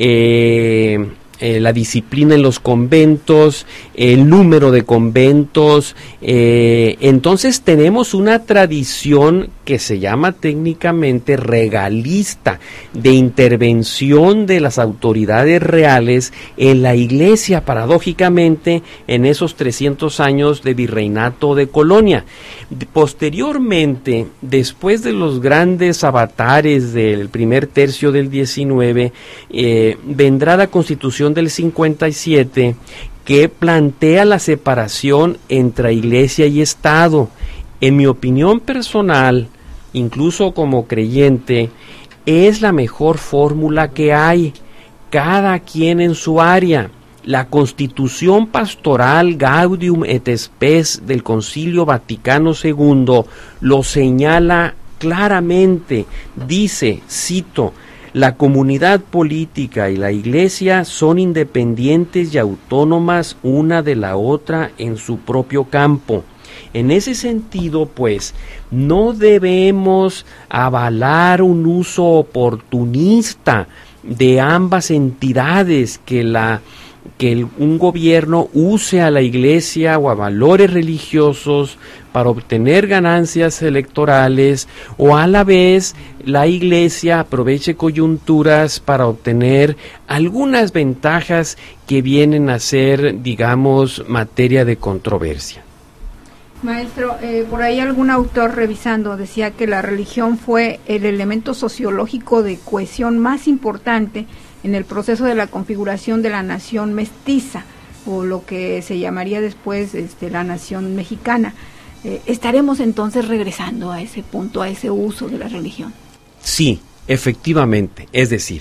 la disciplina en los conventos, el número de conventos. Entonces tenemos una tradición que se llama técnicamente regalista, de intervención de las autoridades reales en la Iglesia, paradójicamente, en esos 300 años de virreinato de colonia. Posteriormente, después de los grandes avatares del primer tercio del 19, vendrá la Constitución del 57, que plantea la separación entre Iglesia y Estado. En mi opinión personal, incluso como creyente, es la mejor fórmula que hay, cada quien en su área. La Constitución Pastoral Gaudium et Spes del Concilio Vaticano II lo señala claramente. Dice, cito: la comunidad política y la Iglesia son independientes y autónomas una de la otra en su propio campo. En ese sentido, pues, no debemos avalar un uso oportunista de ambas entidades, que un gobierno use a la Iglesia o a valores religiosos para obtener ganancias electorales, o a la vez la Iglesia aproveche coyunturas para obtener algunas ventajas que vienen a ser, digamos, materia de controversia. Maestro, por ahí algún autor revisando decía que la religión fue el elemento sociológico de cohesión más importante en el proceso de la configuración de la nación mestiza, o lo que se llamaría después la nación mexicana. ¿Estaremos entonces regresando a ese punto, a ese uso de la religión? Sí, efectivamente. Es decir,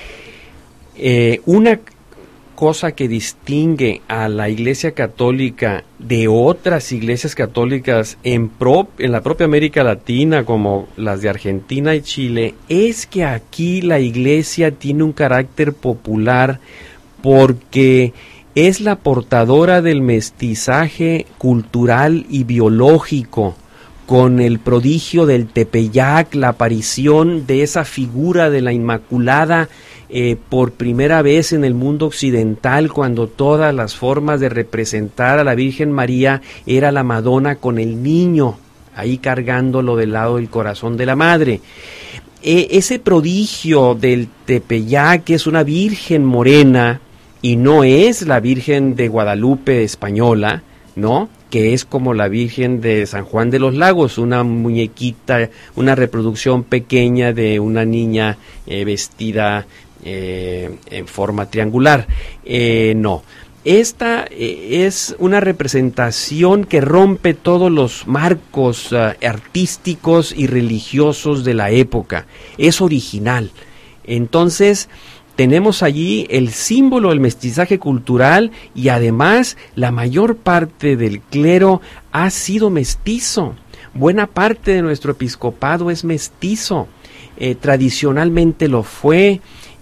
una cosa que distingue a la Iglesia Católica de otras iglesias católicas en la propia América Latina, como las de Argentina y Chile, es que aquí la Iglesia tiene un carácter popular, porque es la portadora del mestizaje cultural y biológico, con el prodigio del Tepeyac, la aparición de esa figura de la Inmaculada por primera vez en el mundo occidental, cuando todas las formas de representar a la Virgen María era la Madonna con el niño, ahí cargándolo del lado del corazón de la Madre. Ese prodigio del Tepeyac, que es una Virgen morena, y no es la Virgen de Guadalupe española, ¿no?, que es como la Virgen de San Juan de los Lagos, una muñequita, una reproducción pequeña de una niña vestida en forma triangular. No, esta es una representación que rompe todos los marcos artísticos y religiosos de la época, es original. Entonces, tenemos allí el símbolo del mestizaje cultural y además la mayor parte del clero ha sido mestizo. Buena parte de nuestro episcopado es mestizo. Tradicionalmente lo fue.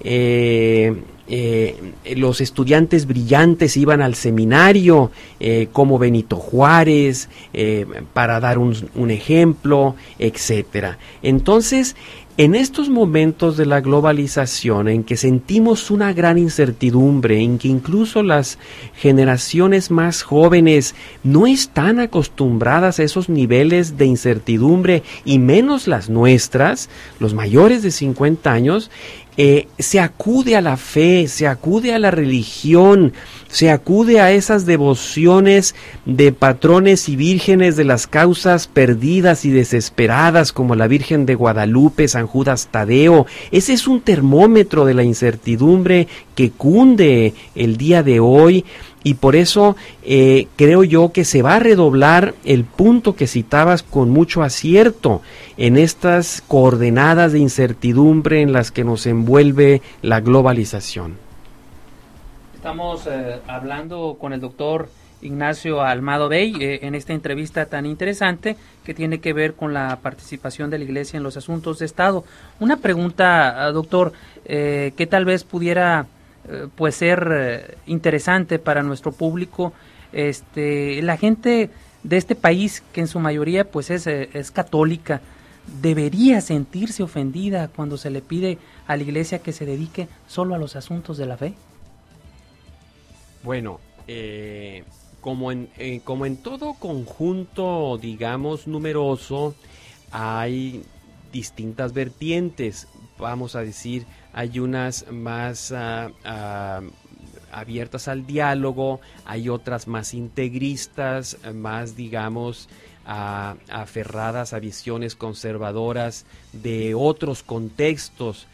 Los estudiantes brillantes iban al seminario, como Benito Juárez, para dar un ejemplo, etcétera. Entonces, en estos momentos de la globalización, en que sentimos una gran incertidumbre, en que incluso las generaciones más jóvenes no están acostumbradas a esos niveles de incertidumbre, y menos las nuestras, los mayores de 50 años, se acude a la fe, se acude a la religión, se acude a esas devociones de patrones y vírgenes de las causas perdidas y desesperadas, como la Virgen de Guadalupe, San Judas Tadeo. Ese es un termómetro de la incertidumbre que cunde el día de hoy, y por eso creo yo que se va a redoblar el punto que citabas con mucho acierto en estas coordenadas de incertidumbre en las que nos envuelve la globalización. Estamos hablando con el doctor Ignacio Almado Bey en esta entrevista tan interesante que tiene que ver con la participación de la Iglesia en los asuntos de Estado. Una pregunta, doctor, que tal vez pudiera pues ser interesante para nuestro público. La gente de este país, que en su mayoría pues es católica, ¿debería sentirse ofendida cuando se le pide a la Iglesia que se dedique solo a los asuntos de la fe? Bueno, como en todo conjunto, digamos, numeroso, hay distintas vertientes. Vamos a decir, hay unas más abiertas al diálogo, hay otras más integristas, más, digamos, aferradas a visiones conservadoras de otros contextos.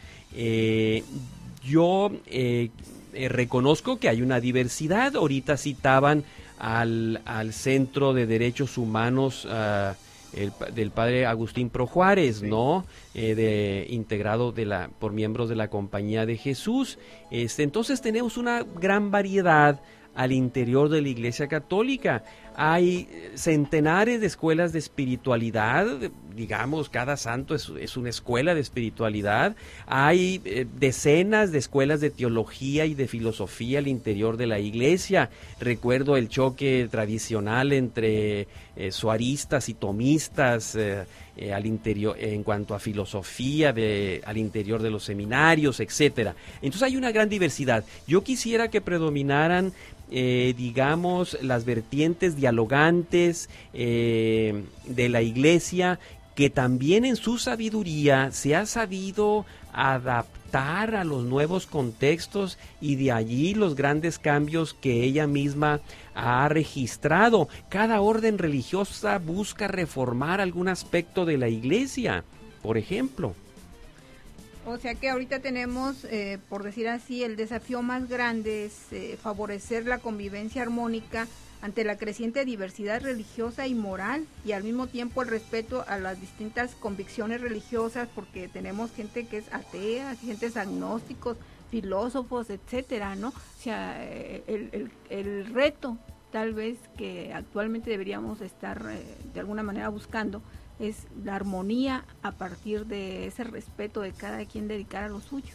Yo reconozco que hay una diversidad. Ahorita citaban al Centro de Derechos Humanos del padre Agustín Pro Juárez, ¿no? Integrado por miembros de la Compañía de Jesús. Entonces tenemos una gran variedad al interior de la Iglesia Católica. Hay centenares de escuelas de espiritualidad, digamos, cada santo es una escuela de espiritualidad. Hay decenas de escuelas de teología y de filosofía al interior de la Iglesia. Recuerdo el choque tradicional entre suaristas y tomistas al interior, en cuanto a filosofía al interior de los seminarios, etcétera. Entonces hay una gran diversidad. Yo quisiera que predominaran digamos, las vertientes dialogantes de la Iglesia, que también en su sabiduría se ha sabido adaptar a los nuevos contextos, y de allí los grandes cambios que ella misma ha registrado. Cada orden religiosa busca reformar algún aspecto de la Iglesia, por ejemplo. O sea que ahorita tenemos, por decir así, el desafío más grande es favorecer la convivencia armónica ante la creciente diversidad religiosa y moral, y al mismo tiempo el respeto a las distintas convicciones religiosas, porque tenemos gente que es atea, gente agnósticos, filósofos, etcétera, ¿no? O sea, el reto tal vez que actualmente deberíamos estar de alguna manera buscando es la armonía a partir de ese respeto de cada quien dedicar a lo suyo.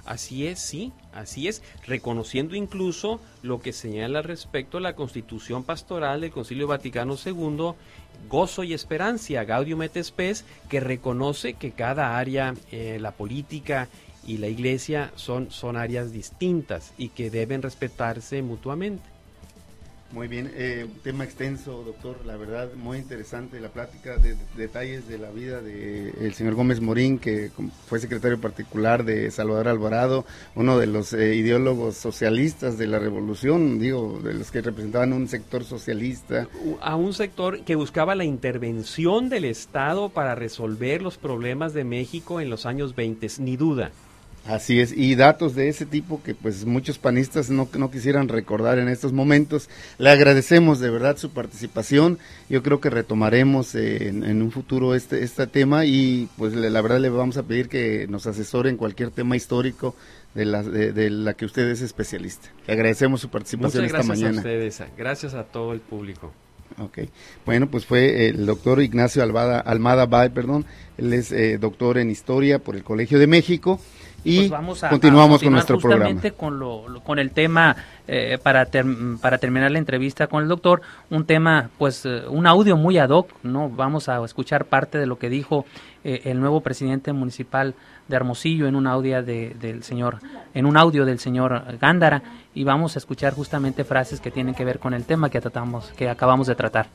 Así es, sí, así es, reconociendo incluso lo que señala al respecto la Constitución Pastoral del Concilio Vaticano II, Gozo y Esperanza, Gaudium et Spes, que reconoce que cada área, la política y la iglesia son áreas distintas y que deben respetarse mutuamente. Muy bien, un tema extenso, doctor, la verdad muy interesante la plática de detalles de la vida del señor Gómez Morín, que fue secretario particular de Salvador Alvarado, uno de los ideólogos socialistas de la revolución, digo, de los que representaban un sector socialista. A un sector que buscaba la intervención del Estado para resolver los problemas de México en los años 20, ni duda. Así es, y datos de ese tipo que pues muchos panistas no quisieran recordar en estos momentos. Le agradecemos de verdad su participación. Yo creo que retomaremos en un futuro este tema y pues la verdad le vamos a pedir que nos asesore en cualquier tema histórico de la que usted es especialista. Le agradecemos su participación esta mañana. Muchas gracias a ustedes, gracias a todo el público. Okay. Bueno, pues fue el doctor Ignacio Almada Bay, él es doctor en Historia por el Colegio de México. Y pues continuamos con nuestro justamente programa. con el tema, para terminar la entrevista con el doctor, un tema, pues un audio muy ad hoc, ¿no? Vamos a escuchar parte de lo que dijo el nuevo presidente municipal de Hermosillo en un audio del señor Gándara, y vamos a escuchar justamente frases que tienen que ver con el tema que acabamos de tratar.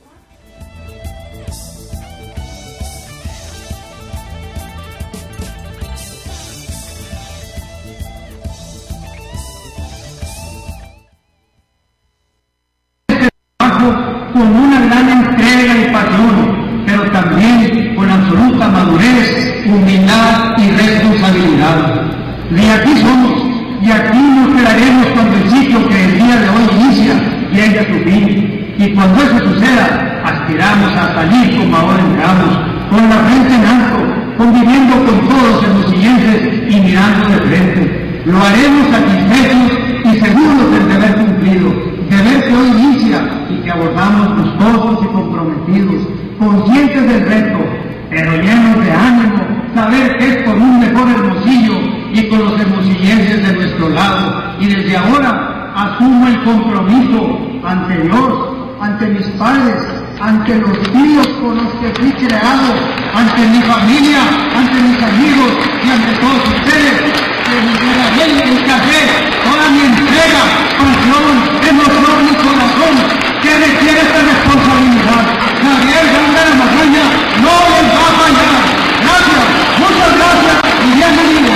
Con una gran entrega y pasión, pero también con absoluta madurez, humildad y responsabilidad. De aquí somos y aquí nos quedaremos cuando el ciclo que el día de hoy inicia llegue a su fin. Y cuando eso suceda, aspiramos a salir como ahora entramos, con la frente en alto, conviviendo con todos en los siguientes y mirando de frente. Lo haremos satisfechos y seguros del deber cumplido. Deber que hoy inicia y que abordamos gustosos y comprometidos, conscientes del reto, pero llenos de ánimo, saber que es por un mejor Hermosillo y con los hermosillenses de nuestro lado. Y desde ahora asumo el compromiso ante Dios, ante mis padres, ante los tíos con los que fui creado, ante mi familia, ante mis amigos y ante todos ustedes, que me entregaré el café, toda mi entrega, pasión, emoción y corazón que requiere esta responsabilidad. Javier Gándara Magaña no les va a fallar. Gracias, muchas gracias y bienvenidos.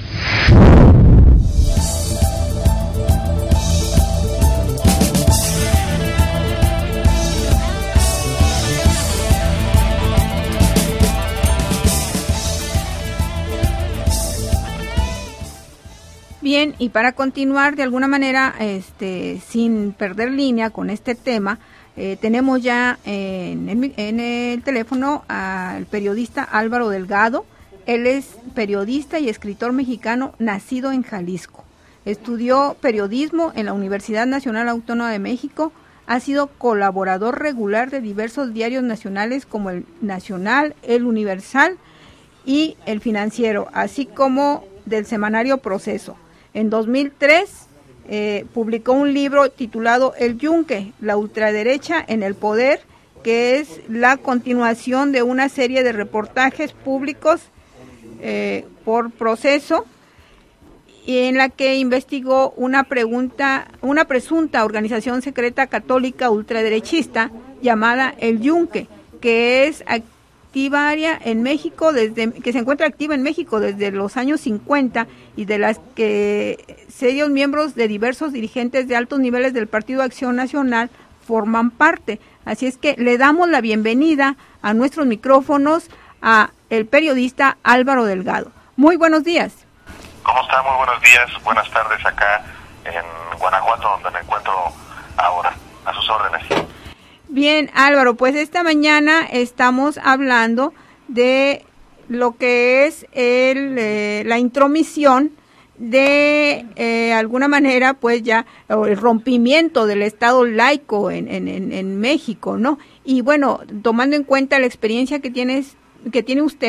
Bien, y para continuar de alguna manera, sin perder línea con este tema, tenemos ya en el teléfono al periodista Álvaro Delgado. Él es periodista y escritor mexicano nacido en Jalisco. Estudió periodismo en la Universidad Nacional Autónoma de México. Ha sido colaborador regular de diversos diarios nacionales como el Nacional, el Universal y el Financiero, así como del semanario Proceso. En 2003 publicó un libro titulado El Yunque, la ultraderecha en el poder, que es la continuación de una serie de reportajes públicos por Proceso, y en la que investigó una presunta organización secreta católica ultraderechista llamada El Yunque, que es activaria en México que se encuentra activa en México desde los años 50 y de las que serios miembros de diversos dirigentes de altos niveles del Partido Acción Nacional forman parte. Así es que le damos la bienvenida a nuestros micrófonos a el periodista Álvaro Delgado. Muy buenos días. ¿Cómo está? Muy buenos días, buenas tardes acá en Guanajuato, donde me encuentro ahora. A sus órdenes. Bien, Álvaro, pues esta mañana estamos hablando de lo que es la intromisión de alguna manera, pues ya, el rompimiento del Estado laico en México, ¿no? Y bueno, tomando en cuenta la experiencia que tiene usted,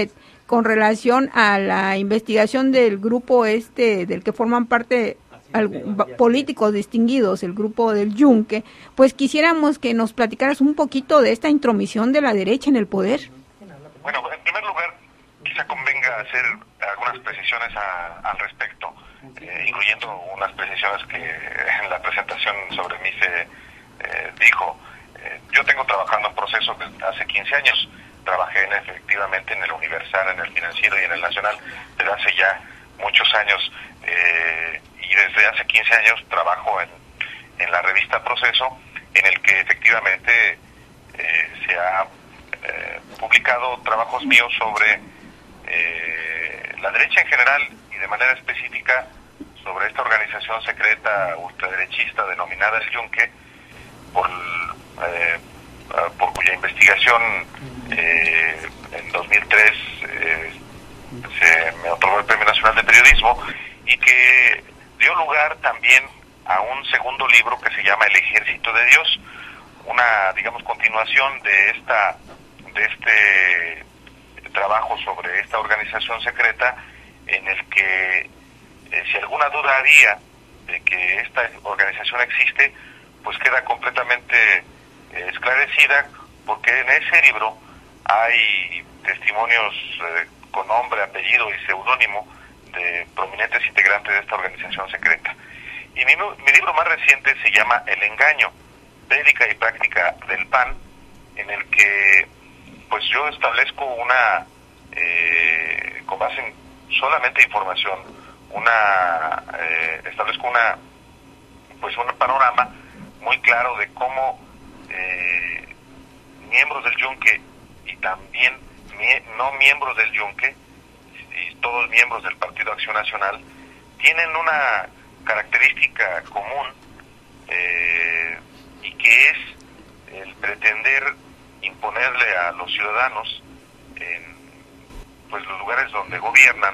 con relación a la investigación del grupo del que forman parte políticos distinguidos, el grupo del Yunque, pues quisiéramos que nos platicaras un poquito de esta intromisión de la derecha en el poder. Bueno, en primer lugar, quizá convenga hacer algunas precisiones al respecto, incluyendo unas precisiones que en la presentación sobre mí se dijo. Yo tengo trabajando en procesos desde hace 15 años. Trabajé efectivamente en el Universal, en el Financiero y en el Nacional desde hace ya muchos años, y desde hace 15 años trabajo en la revista Proceso, en el que efectivamente se ha publicado trabajos míos sobre la derecha en general y de manera específica sobre esta organización secreta ultraderechista denominada el Yunque, por cuya investigación en 2003 se me otorgó el Premio Nacional de Periodismo, y que dio lugar también a un segundo libro que se llama El Ejército de Dios, una, digamos, continuación de este trabajo sobre esta organización secreta, en el que si alguna duda había de que esta organización existe, pues queda completamente esclarecida, porque en ese libro hay testimonios con nombre, apellido y seudónimo de prominentes integrantes de esta organización secreta. Y mi libro más reciente se llama El Engaño, Prédica y Práctica del PAN, en el que pues yo establezco con base en solamente información, establezco un panorama muy claro de cómo miembros del Yunque y también no miembros del Yunque y todos miembros del Partido Acción Nacional tienen una característica común, y que es el pretender imponerle a los ciudadanos en pues los lugares donde gobiernan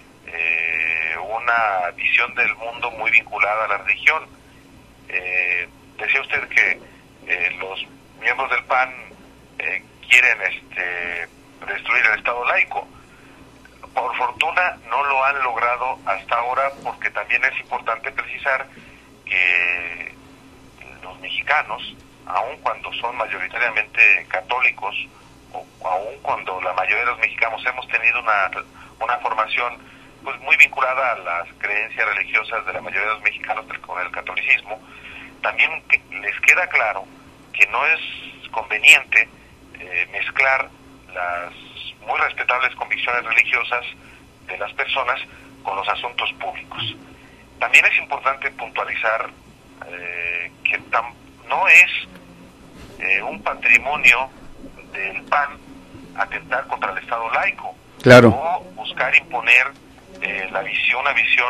una visión del mundo muy vinculada a la religión. Decía usted que los miembros del PAN quieren destruir el Estado laico. Por fortuna no lo han logrado hasta ahora, porque también es importante precisar que los mexicanos, aun cuando son mayoritariamente católicos, o aun cuando la mayoría de los mexicanos hemos tenido una formación pues muy vinculada a las creencias religiosas de la mayoría de los mexicanos con el catolicismo, también les queda claro que no es conveniente mezclar las muy respetables convicciones religiosas de las personas con los asuntos públicos. También es importante puntualizar que no es un patrimonio del PAN atentar contra el Estado laico, claro, o buscar imponer una visión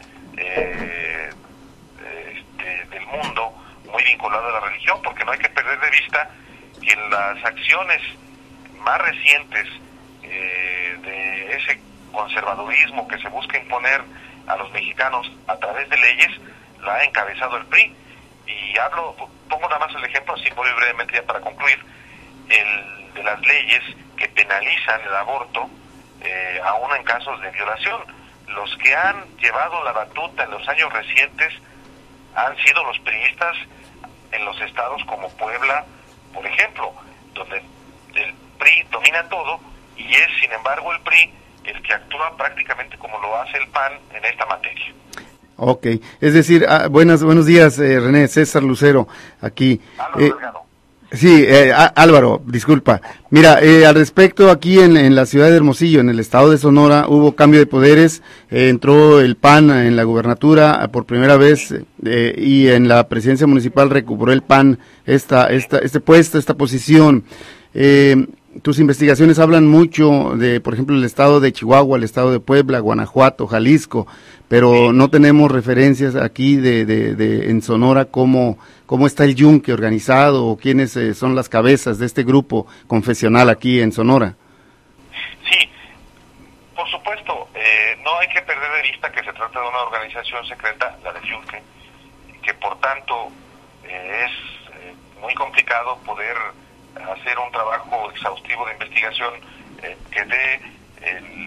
del mundo muy vinculada a la religión, porque no hay que perder de vista que en las acciones más recientes de ese conservadurismo que se busca imponer a los mexicanos a través de leyes, la ha encabezado el PRI. Y pongo nada más el ejemplo, así muy brevemente ya para concluir, de las leyes que penalizan el aborto, aún en casos de violación. Los que han llevado la batuta en los años recientes han sido los priistas en los estados como Puebla, por ejemplo, donde el PRI domina todo, y es sin embargo el PRI el que actúa prácticamente como lo hace el PAN en esta materia. Ok, es decir, buenos días, René, César Lucero, aquí. Sí, Álvaro, disculpa. Mira, al respecto, aquí en la ciudad de Hermosillo, en el estado de Sonora, hubo cambio de poderes, entró el PAN en la gubernatura por primera vez, y en la presidencia municipal recuperó el PAN este puesto, esta posición. Tus investigaciones hablan mucho de, por ejemplo, el estado de Chihuahua, el estado de Puebla, Guanajuato, Jalisco, pero no tenemos referencias aquí en Sonora cómo está el Yunque organizado, o quiénes son las cabezas de este grupo confesional aquí en Sonora. Sí, por supuesto, no hay que perder de vista que se trata de una organización secreta, la del Yunque, que por tanto es muy complicado poder hacer un trabajo exhaustivo de investigación que dé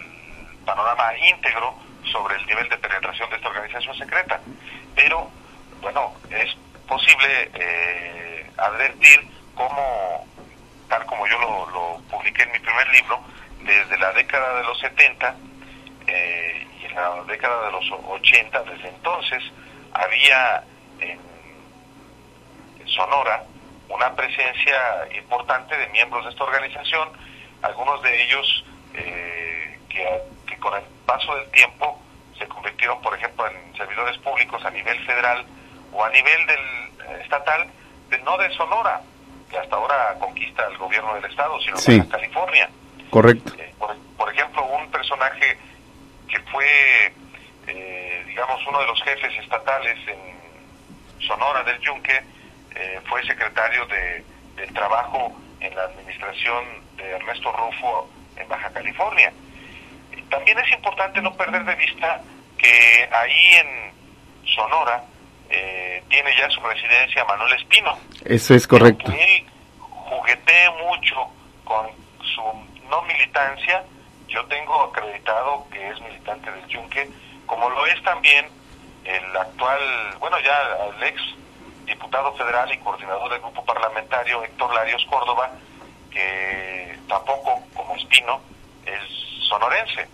panorama íntegro sobre el nivel de penetración de esta organización secreta. Pero, bueno, es posible advertir cómo, tal como yo lo publiqué en mi primer libro, desde la década de los 70 y en la década de los 80, desde entonces, había en Sonora una presencia importante de miembros de esta organización, algunos de ellos que con el paso del tiempo se convirtieron, por ejemplo, en servidores públicos a nivel federal o a nivel del estatal, no de Sonora, que hasta ahora conquista el gobierno del estado, sino de Baja California. Correcto. Por ejemplo, un personaje que fue, digamos, uno de los jefes estatales en Sonora del Yunque, fue secretario del Trabajo en la administración de Ernesto Rufo en Baja California. También es importante no perder de vista que ahí en Sonora tiene ya su residencia Manuel Espino. Eso es correcto. Él juguetea mucho con su no militancia. Yo tengo acreditado que es militante del Yunque, como lo es también el actual, bueno, ya el ex diputado federal y coordinador del grupo parlamentario Héctor Larios Córdoba, que tampoco, como Espino, es sonorense.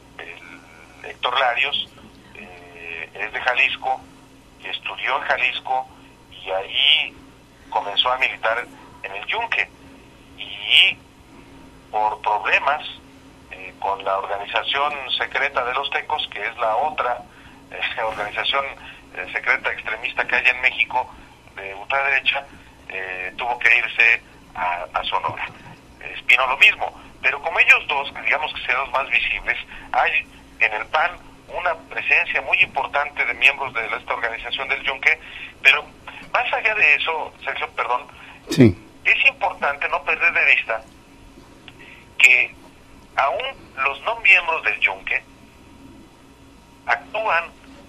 El Héctor Larios es de Jalisco, y estudió en Jalisco, y ahí comenzó a militar en el Yunque. Y por problemas con la organización secreta de los Tecos, que es la otra organización secreta extremista que hay en México, de ultraderecha, tuvo que irse a Sonora. Espino lo mismo, pero como ellos dos, digamos que sean los más visibles, hay en el PAN una presencia muy importante de miembros de esta organización del Yunque, pero más allá de eso, Sergio, perdón, es importante no perder de vista que aún los no miembros del Yunque actúan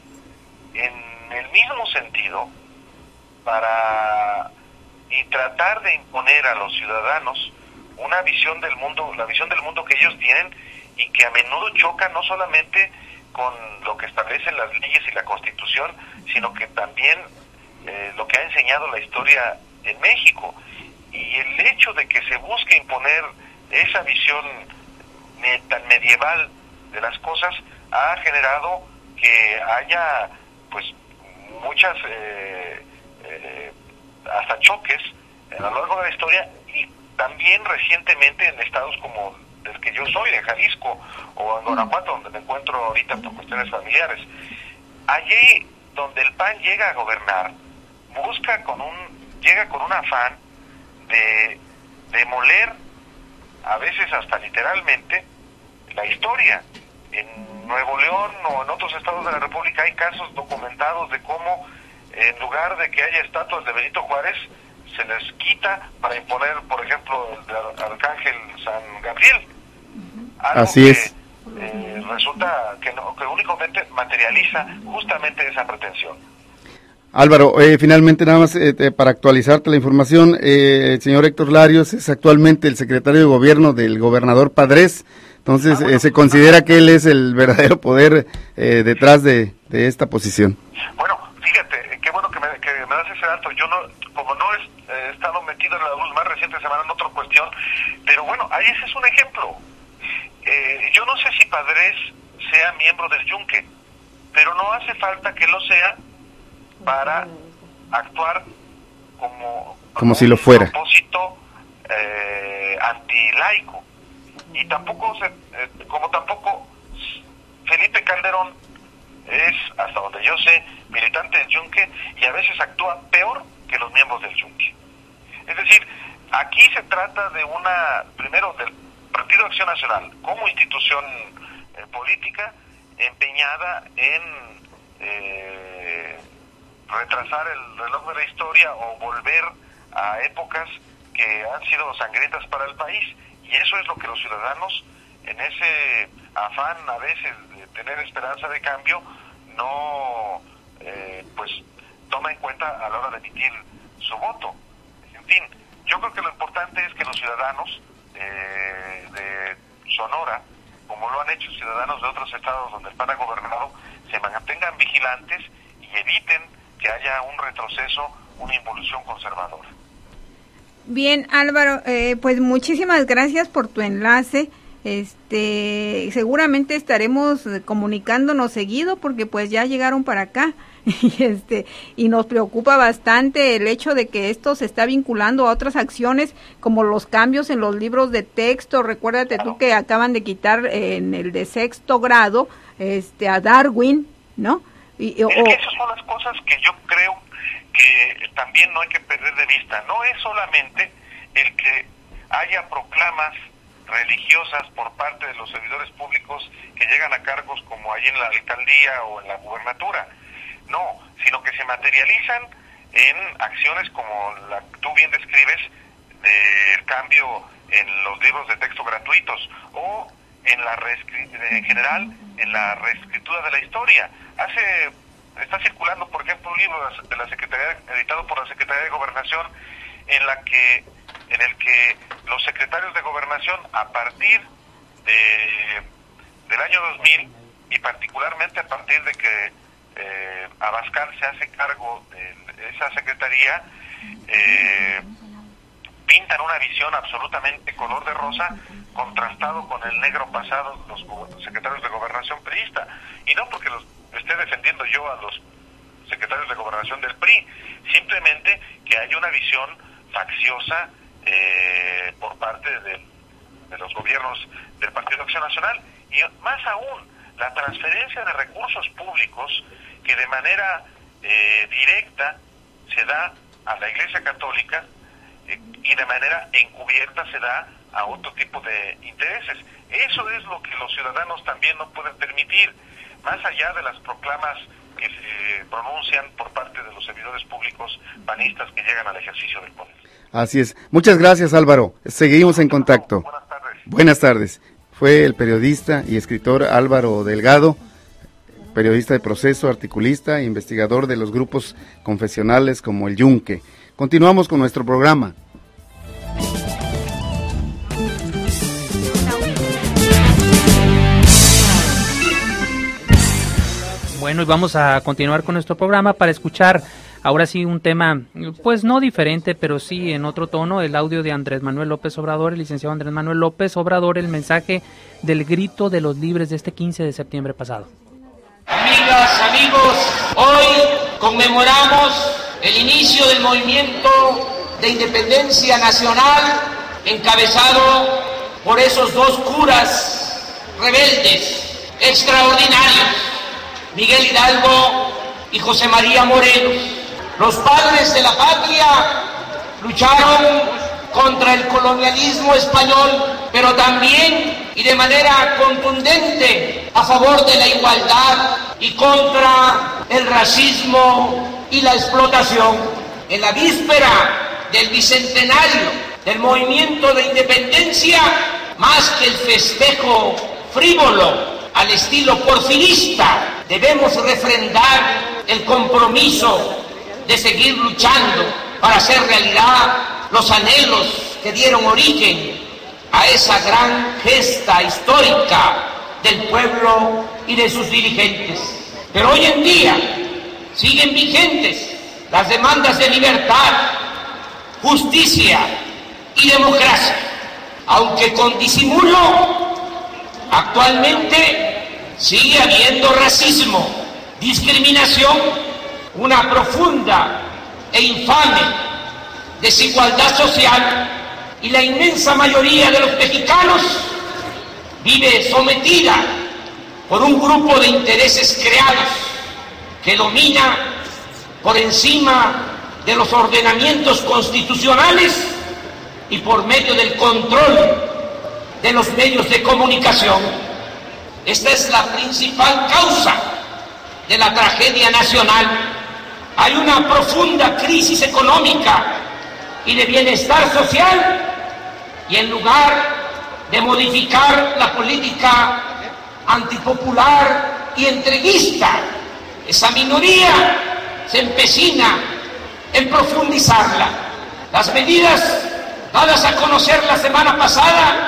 en el mismo sentido para y tratar de imponer a los ciudadanos una visión del mundo, la visión del mundo que ellos tienen, y que a menudo choca no solamente con lo que establecen las leyes y la Constitución, sino que también lo que ha enseñado la historia en México. Y el hecho de que se busque imponer esa visión tan medieval de las cosas ha generado que haya pues muchas hasta choques a lo largo de la historia, y también recientemente en estados como del que yo soy, de Jalisco, o en Guanajuato, donde me encuentro ahorita por cuestiones familiares. Allí donde el PAN llega a gobernar, llega con un afán de demoler, a veces hasta literalmente, la historia. En Nuevo León o en otros estados de la República hay casos documentados de cómo, en lugar de que haya estatuas de Benito Juárez, se les quita para imponer, por ejemplo, el de Arcángel San Gabriel. Algo Así es. Resulta que únicamente materializa justamente esa pretensión. Álvaro, finalmente nada más para actualizarte la información, el señor Héctor Larios es actualmente el secretario de gobierno del gobernador Padres, entonces se considera que él es el verdadero poder detrás de esta posición. Bueno, fíjate, qué bueno que me das ese dato. Yo como no he estado metido en la luz más reciente semana en otra cuestión, pero bueno, ahí ese es un ejemplo. Yo no sé si Padres sea miembro del Yunque, pero no hace falta que lo sea para actuar como si lo fuera. Un propósito antilaico. Y tampoco tampoco Felipe Calderón es, hasta donde yo sé, militante del Yunque, y a veces actúa peor que los miembros del Yunque. Es decir, aquí se trata de primero del Partido Acción Nacional como institución política empeñada en retrasar el reloj de la historia o volver a épocas que han sido sangrientas para el país, y eso es lo que los ciudadanos, en ese afán a veces de tener esperanza de cambio, no pues toma en cuenta a la hora de emitir su voto. En fin, yo creo que lo importante es que los ciudadanos de Sonora, como como lo han hecho ciudadanos de otros estados donde el PAN ha gobernado, se mantengan vigilantes y eviten que haya un retroceso, una involución conservadora. Bien, Álvaro, pues muchísimas gracias por tu enlace. Seguramente estaremos comunicándonos seguido porque pues ya llegaron para acá y nos preocupa bastante el hecho de que esto se está vinculando a otras acciones como los cambios en los libros de texto. Recuérdate tú que acaban de quitar en el de 6º grado a Darwin, ¿no? Que esas son las cosas que yo creo que también no hay que perder de vista. No es solamente el que haya proclamas religiosas por parte de los servidores públicos que llegan a cargos como ahí en la alcaldía o en la gubernatura, no, sino que se materializan en acciones como la que tú bien describes del cambio en los libros de texto gratuitos o en general en la reescritura de la historia. Está circulando, por ejemplo, un libro de la Secretaría, editado por la Secretaría de Gobernación, en el que los secretarios de Gobernación, a partir del año 2000, y particularmente a partir de que Abascal se hace cargo de esa secretaría, pintan una visión absolutamente color de rosa, contrastado con el negro pasado de los secretarios de Gobernación priista. Y no porque los esté defendiendo yo a los secretarios de Gobernación del PRI, simplemente que hay una visión facciosa por parte de los gobiernos del Partido Acción Nacional, y más aún la transferencia de recursos públicos que de manera directa se da a la Iglesia Católica y de manera encubierta se da a otro tipo de intereses. Eso es lo que los ciudadanos también no pueden permitir, más allá de las proclamas que se pronuncian por parte de los servidores públicos panistas que llegan al ejercicio del poder. Así es. Muchas gracias, Álvaro. Seguimos en contacto. Buenas tardes. Buenas tardes. Fue el periodista y escritor Álvaro Delgado, periodista de Proceso, articulista e investigador de los grupos confesionales como el Yunque. Continuamos con nuestro programa. Bueno, y vamos a continuar con nuestro programa para escuchar ahora sí un tema, pues no diferente, pero sí en otro tono, el audio de Andrés Manuel López Obrador, el licenciado Andrés Manuel López Obrador, el mensaje del grito de los libres de este 15 de septiembre pasado. Amigas, amigos, hoy conmemoramos el inicio del movimiento de independencia nacional encabezado por esos dos curas rebeldes extraordinarios, Miguel Hidalgo y José María Morelos. Los padres de la patria lucharon contra el colonialismo español, pero también y de manera contundente a favor de la igualdad y contra el racismo y la explotación. En la víspera del bicentenario del movimiento de independencia, más que el festejo frívolo al estilo porfirista, debemos refrendar el compromiso de seguir luchando para hacer realidad los anhelos que dieron origen a esa gran gesta histórica del pueblo y de sus dirigentes. Pero hoy en día siguen vigentes las demandas de libertad, justicia y democracia, aunque con disimulo. Actualmente sigue habiendo racismo, discriminación, una profunda e infame desigualdad social, y la inmensa mayoría de los mexicanos vive sometida por un grupo de intereses creados que domina por encima de los ordenamientos constitucionales y por medio del control de los medios de comunicación. Esta es la principal causa de la tragedia nacional. Hay una profunda crisis económica y de bienestar social, y en lugar de modificar la política antipopular y entreguista, esa minoría se empecina en profundizarla. Las medidas dadas a conocer la semana pasada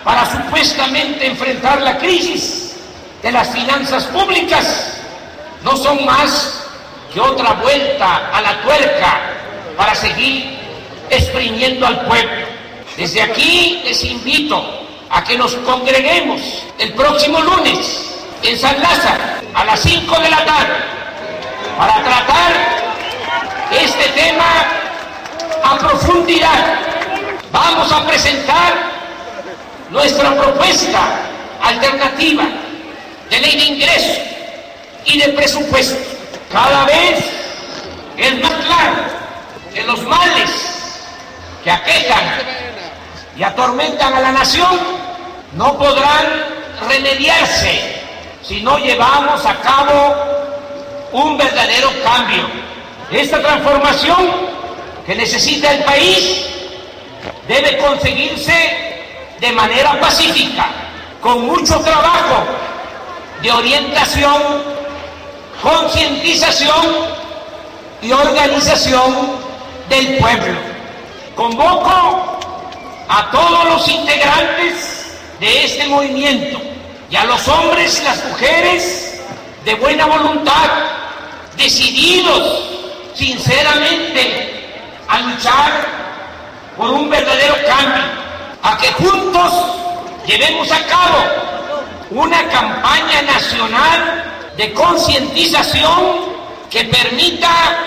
para supuestamente enfrentar la crisis de las finanzas públicas no son más que otra vuelta a la tuerca para seguir exprimiendo al pueblo. Desde aquí les invito a que nos congreguemos el próximo lunes en San Lázaro a las 5 de la tarde para tratar este tema a profundidad. Vamos a presentar nuestra propuesta alternativa de ley de ingreso y de presupuesto. Cada vez es más claro que los males que aquejan y atormentan a la nación no podrán remediarse si no llevamos a cabo un verdadero cambio. Esta transformación que necesita el país debe conseguirse de manera pacífica, con mucho trabajo de orientación, concientización y organización del pueblo. Convoco a todos los integrantes de este movimiento y a los hombres y las mujeres de buena voluntad, decididos sinceramente a luchar por un verdadero cambio, a que juntos llevemos a cabo una campaña nacional de concientización que permita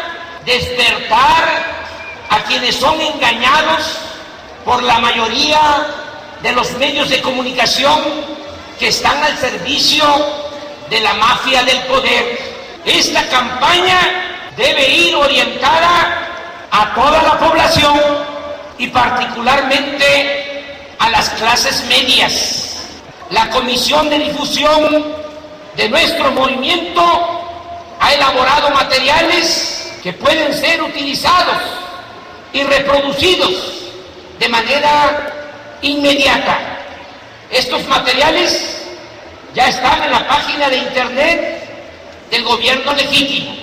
despertar a quienes son engañados por la mayoría de los medios de comunicación que están al servicio de la mafia del poder. Esta campaña debe ir orientada a toda la población y particularmente a las clases medias. La Comisión de Difusión de nuestro movimiento ha elaborado materiales que pueden ser utilizados y reproducidos de manera inmediata. Estos materiales ya están en la página de internet del gobierno legítimo.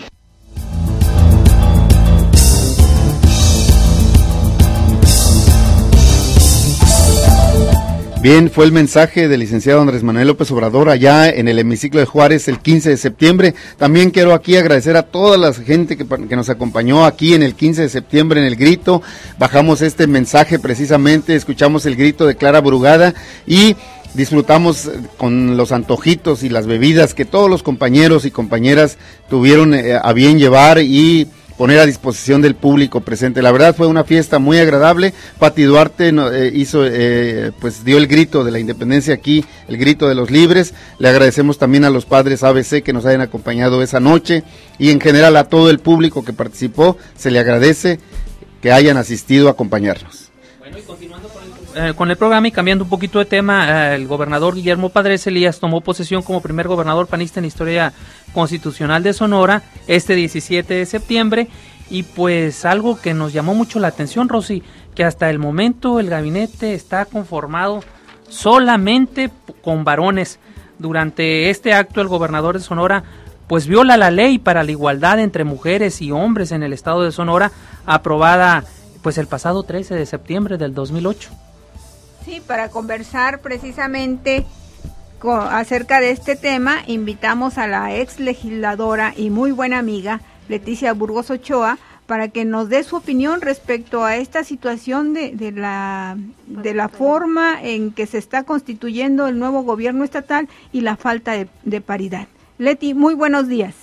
Bien, fue el mensaje del licenciado Andrés Manuel López Obrador allá en el hemiciclo de Juárez el 15 de septiembre. También quiero aquí agradecer a toda la gente que nos acompañó aquí en el 15 de septiembre en el grito. Bajamos este mensaje precisamente, escuchamos el grito de Clara Brugada y disfrutamos con los antojitos y las bebidas que todos los compañeros y compañeras tuvieron a bien llevar y poner a disposición del público presente. La verdad fue una fiesta muy agradable. Pati Duarte pues dio el grito de la independencia aquí, el grito de los libres. Le agradecemos también a los padres ABC que nos hayan acompañado esa noche y en general a todo el público que participó. Se le agradece que hayan asistido a acompañarnos. Bueno, y continuando con el programa y cambiando un poquito de tema, el gobernador Guillermo Padres Elías tomó posesión como primer gobernador panista en la historia constitucional de Sonora este 17 de septiembre y pues algo que nos llamó mucho la atención, Rosy, que hasta el momento el gabinete está conformado solamente con varones. Durante este acto el gobernador de Sonora pues viola la ley para la igualdad entre mujeres y hombres en el estado de Sonora, aprobada pues el pasado 13 de septiembre del 2008. Sí, para conversar precisamente acerca de este tema, invitamos a la ex legisladora y muy buena amiga Leticia Burgos Ochoa para que nos dé su opinión respecto a esta situación de la forma en que se está constituyendo el nuevo gobierno estatal y la falta de paridad. Leti, muy buenos días.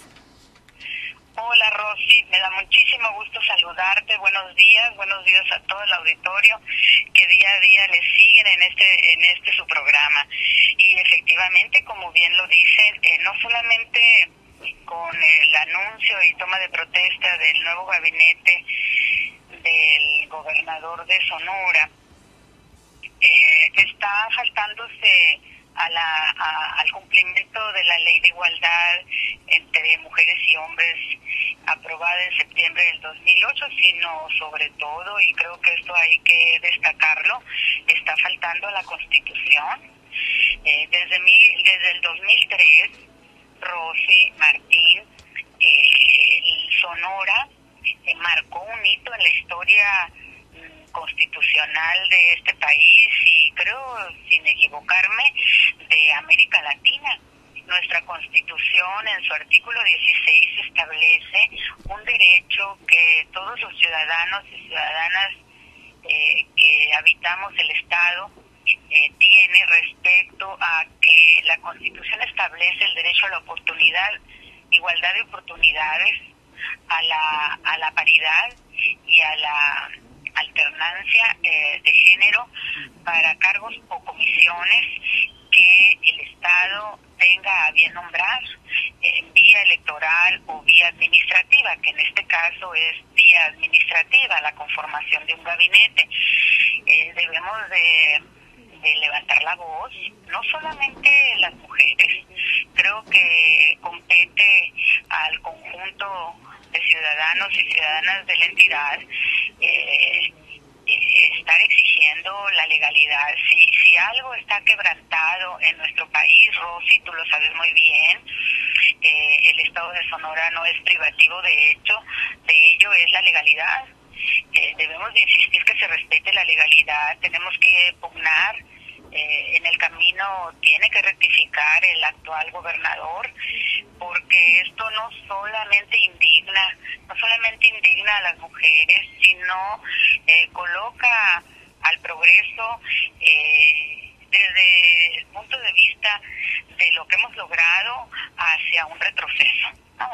Hola Rosy, me da muchísimo gusto saludarte, buenos días a todo el auditorio que día a día le siguen en este su programa. Y efectivamente, como bien lo dicen, no solamente con el anuncio y toma de protesta del nuevo gabinete del gobernador de Sonora, está faltándose al cumplimiento de la ley de igualdad entre mujeres y hombres aprobada en septiembre del 2008, sino sobre todo, y creo que esto hay que destacarlo, está faltando a la Constitución. Desde el 2003, Rosy Martín, Sonora marcó un hito en la historia constitucional de este país y y creo, sin equivocarme, de América Latina. Nuestra Constitución, en su artículo 16, establece un derecho que todos los ciudadanos y ciudadanas que habitamos el Estado tiene respecto a que la Constitución establece el derecho a la oportunidad, igualdad de oportunidades, a la paridad y a la alternancia de género para cargos o comisiones que el Estado tenga a bien nombrar vía electoral o vía administrativa, que en este caso es vía administrativa, la conformación de un gabinete. Debemos de levantar la voz, no solamente las mujeres, creo que compete al conjunto de ciudadanos y ciudadanas de la entidad estar exigiendo la legalidad. Si algo está quebrantado en nuestro país, Rosy, tú lo sabes muy bien, el Estado de Sonora no es privativo de ello es la legalidad. Debemos de insistir que se respete la legalidad, tenemos que pugnar, en el camino tiene que rectificar el actual gobernador, porque esto no solamente indigna a las mujeres, sino coloca al progreso desde el punto de vista de lo que hemos logrado hacia un retroceso,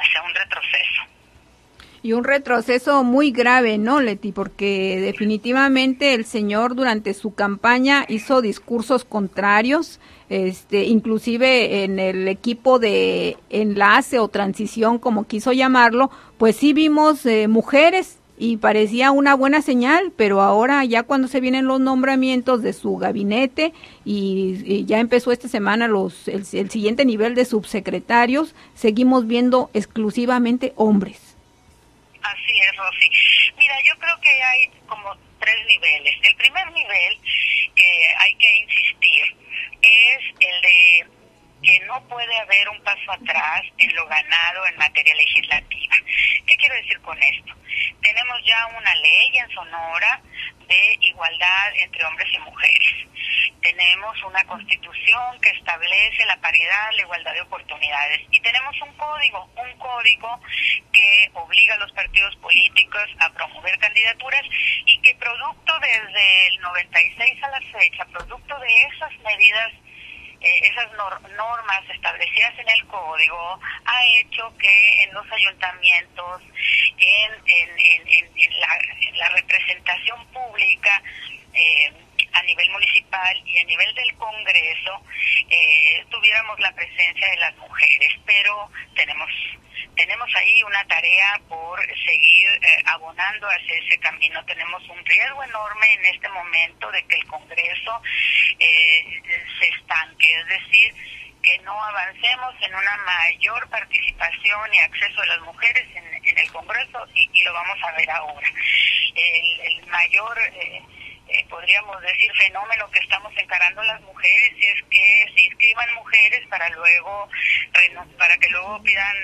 Y un retroceso muy grave, ¿no, Leti? Porque definitivamente el señor durante su campaña hizo discursos contrarios, inclusive en el equipo de enlace o transición, como quiso llamarlo, pues sí vimos mujeres y parecía una buena señal, pero ahora ya cuando se vienen los nombramientos de su gabinete y ya empezó esta semana el siguiente nivel de subsecretarios, seguimos viendo exclusivamente hombres. Así es, Rosy. Mira, yo creo que hay como 3 niveles. El primer nivel que hay que insistir es el de que no puede haber un paso atrás en lo ganado en materia legislativa. ¿Qué quiero decir con esto? Tenemos ya una ley en Sonora de igualdad entre hombres y mujeres. Tenemos una constitución que establece la paridad, la igualdad de oportunidades. Y tenemos un código que obliga a los partidos políticos a promover candidaturas y que producto desde el 96 a la fecha, producto de esas medidas, esas normas establecidas en el código, ha hecho que en los ayuntamientos, en la representación pública, a nivel municipal y a nivel del Congreso, tuviéramos la presencia de las mujeres, pero tenemos ahí una tarea por seguir abonando hacia ese camino. Tenemos un riesgo enorme en este momento de que el Congreso se estanque, es decir, que no avancemos en una mayor participación y acceso de las mujeres en el Congreso, y lo vamos a ver ahora. El mayor podríamos decir fenómeno que estamos encarando las mujeres es que se inscriban mujeres para que luego pidan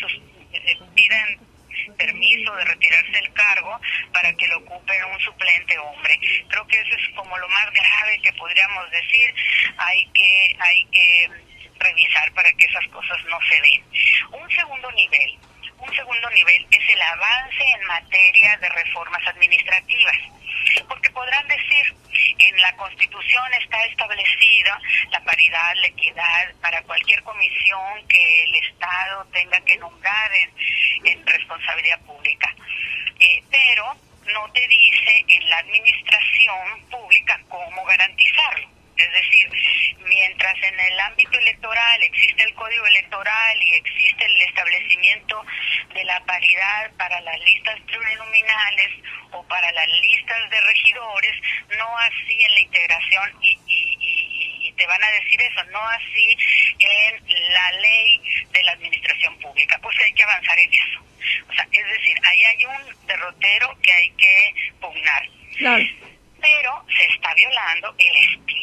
permiso de retirarse del cargo para que lo ocupe un suplente hombre. Creo que eso es como lo más grave que podríamos decir. Hay que revisar para que esas cosas no se den. Un segundo nivel es el avance en materia de reformas administrativas, porque podrán decir, en la Constitución está establecida la paridad, la equidad para cualquier comisión que el Estado tenga que nombrar en responsabilidad pública, pero no te dice en la administración pública cómo garantizarlo. Es decir, mientras en el ámbito electoral existe el Código Electoral y existe el establecimiento de la paridad para las listas plurinominales o para las listas de regidores, no así en la integración, y te van a decir eso, no así en la ley de la administración pública. Pues hay que avanzar en eso. O sea, es decir, ahí hay un derrotero que hay que pugnar. Claro. Pero se está violando el espíritu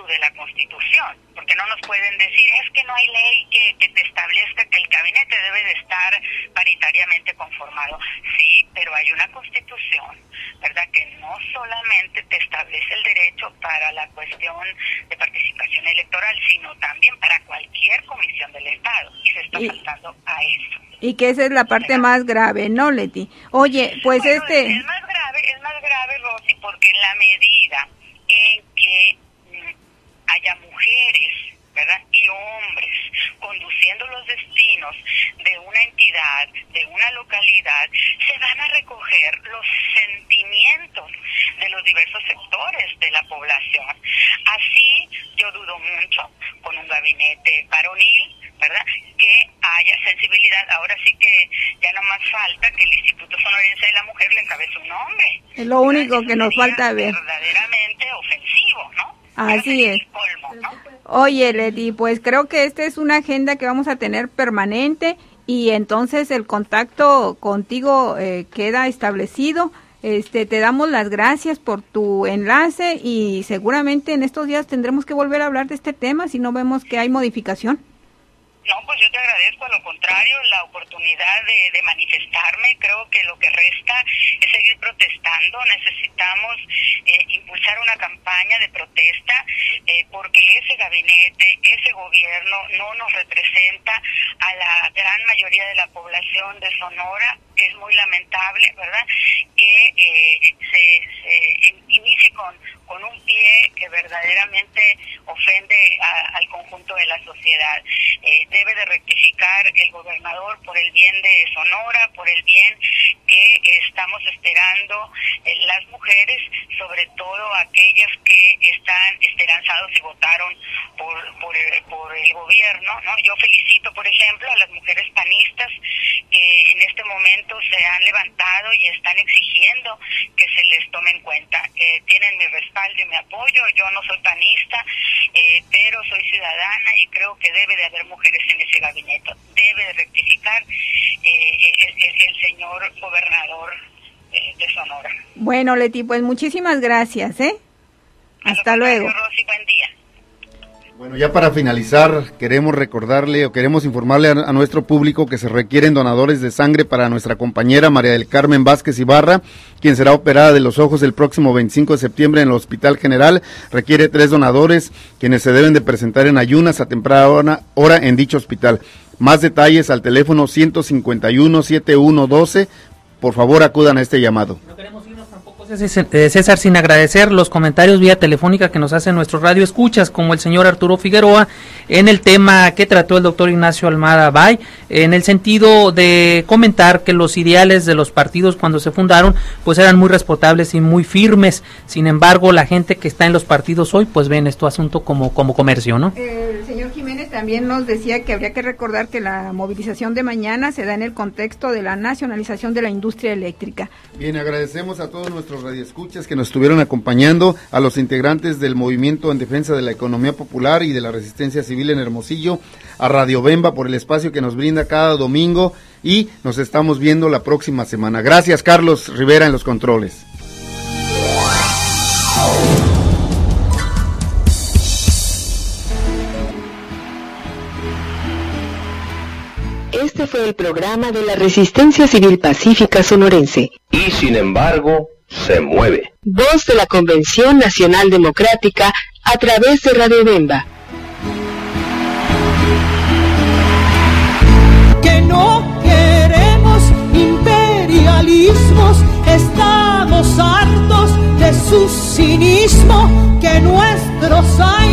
de la Constitución, porque no nos pueden decir es que no hay ley que te establezca que el gabinete debe de estar paritariamente conformado. Sí, pero hay una Constitución, ¿verdad?, que no solamente te establece el derecho para la cuestión de participación electoral, sino también para cualquier comisión del Estado, y se está faltando a eso. Y que esa es la parte más grave, ¿no, Leti? Oye, pues bueno, es más grave, Rosy, porque en la medida en que haya mujeres, ¿verdad?, y hombres conduciendo los destinos de una entidad, de una localidad, se van a recoger los sentimientos de los diversos sectores de la población. Así, yo dudo mucho, con un gabinete varonil, ¿verdad?, que haya sensibilidad. Ahora sí que ya no más falta que el Instituto Sonorense de la Mujer le encabece un hombre. Es lo único que nos falta ver. Verdaderamente ofensivo, ¿no? Así es. Colmo, ¿no? Oye, Leti, pues creo que esta es una agenda que vamos a tener permanente y entonces el contacto contigo queda establecido. Te damos las gracias por tu enlace y seguramente en estos días tendremos que volver a hablar de este tema si no vemos que hay modificación. No, pues yo te agradezco, a lo contrario, la oportunidad de manifestarme. Creo que lo que resta es seguir protestando. Necesitamos impulsar una campaña de protesta porque ese gabinete, ese gobierno no nos representa a la gran mayoría de la población de Sonora. Es muy lamentable, ¿verdad?, que se inicie con un pie que verdaderamente ofende al conjunto de la sociedad. Debe de rectificar el gobernador por el bien de Sonora, por el bien que estamos esperando las mujeres, sobre todo aquellas que están esperanzados y votaron por el gobierno, ¿no? Yo felicito, por ejemplo, a las mujeres panistas que en este momento se han levantado y están exigiendo que se les tome en cuenta. Tienen mi respaldo y mi apoyo. Yo no soy panista, pero soy ciudadana y creo que debe de haber mujeres en ese gabinete. Debe de rectificar el señor gobernador de Sonora. Bueno, Leti, pues muchísimas gracias, Hasta luego. Rosy, buen día. Bueno, ya para finalizar, queremos recordarle o queremos informarle a nuestro público que se requieren donadores de sangre para nuestra compañera María del Carmen Vázquez Ibarra, quien será operada de los ojos el próximo 25 de septiembre en el Hospital General. Requiere 3 donadores, quienes se deben de presentar en ayunas a temprana hora en dicho hospital. Más detalles al teléfono 151-7112. Por favor, acudan a este llamado. No queremos irnos tampoco, César, sin agradecer los comentarios vía telefónica que nos hacen nuestros radioescuchas, como el señor Arturo Figueroa, en el tema que trató el doctor Ignacio Almada Bay, en el sentido de comentar que los ideales de los partidos cuando se fundaron, pues eran muy respetables y muy firmes. Sin embargo, la gente que está en los partidos hoy, pues ven esto asunto como comercio, ¿no? El señor Jiménez también nos decía que habría que recordar que la movilización de mañana se da en el contexto de la nacionalización de la industria eléctrica. Bien, agradecemos a todos nuestros radioescuchas que nos estuvieron acompañando, a los integrantes del Movimiento en Defensa de la Economía Popular y de la Resistencia Civil en Hermosillo, a Radio Bemba por el espacio que nos brinda cada domingo y nos estamos viendo la próxima semana. Gracias, Carlos Rivera en los controles. Este fue el programa de la Resistencia Civil Pacífica Sonorense. Y sin embargo, se mueve. Voz de la Convención Nacional Democrática a través de Radio Bemba. Que no queremos imperialismos, estamos hartos de su cinismo, que nuestros años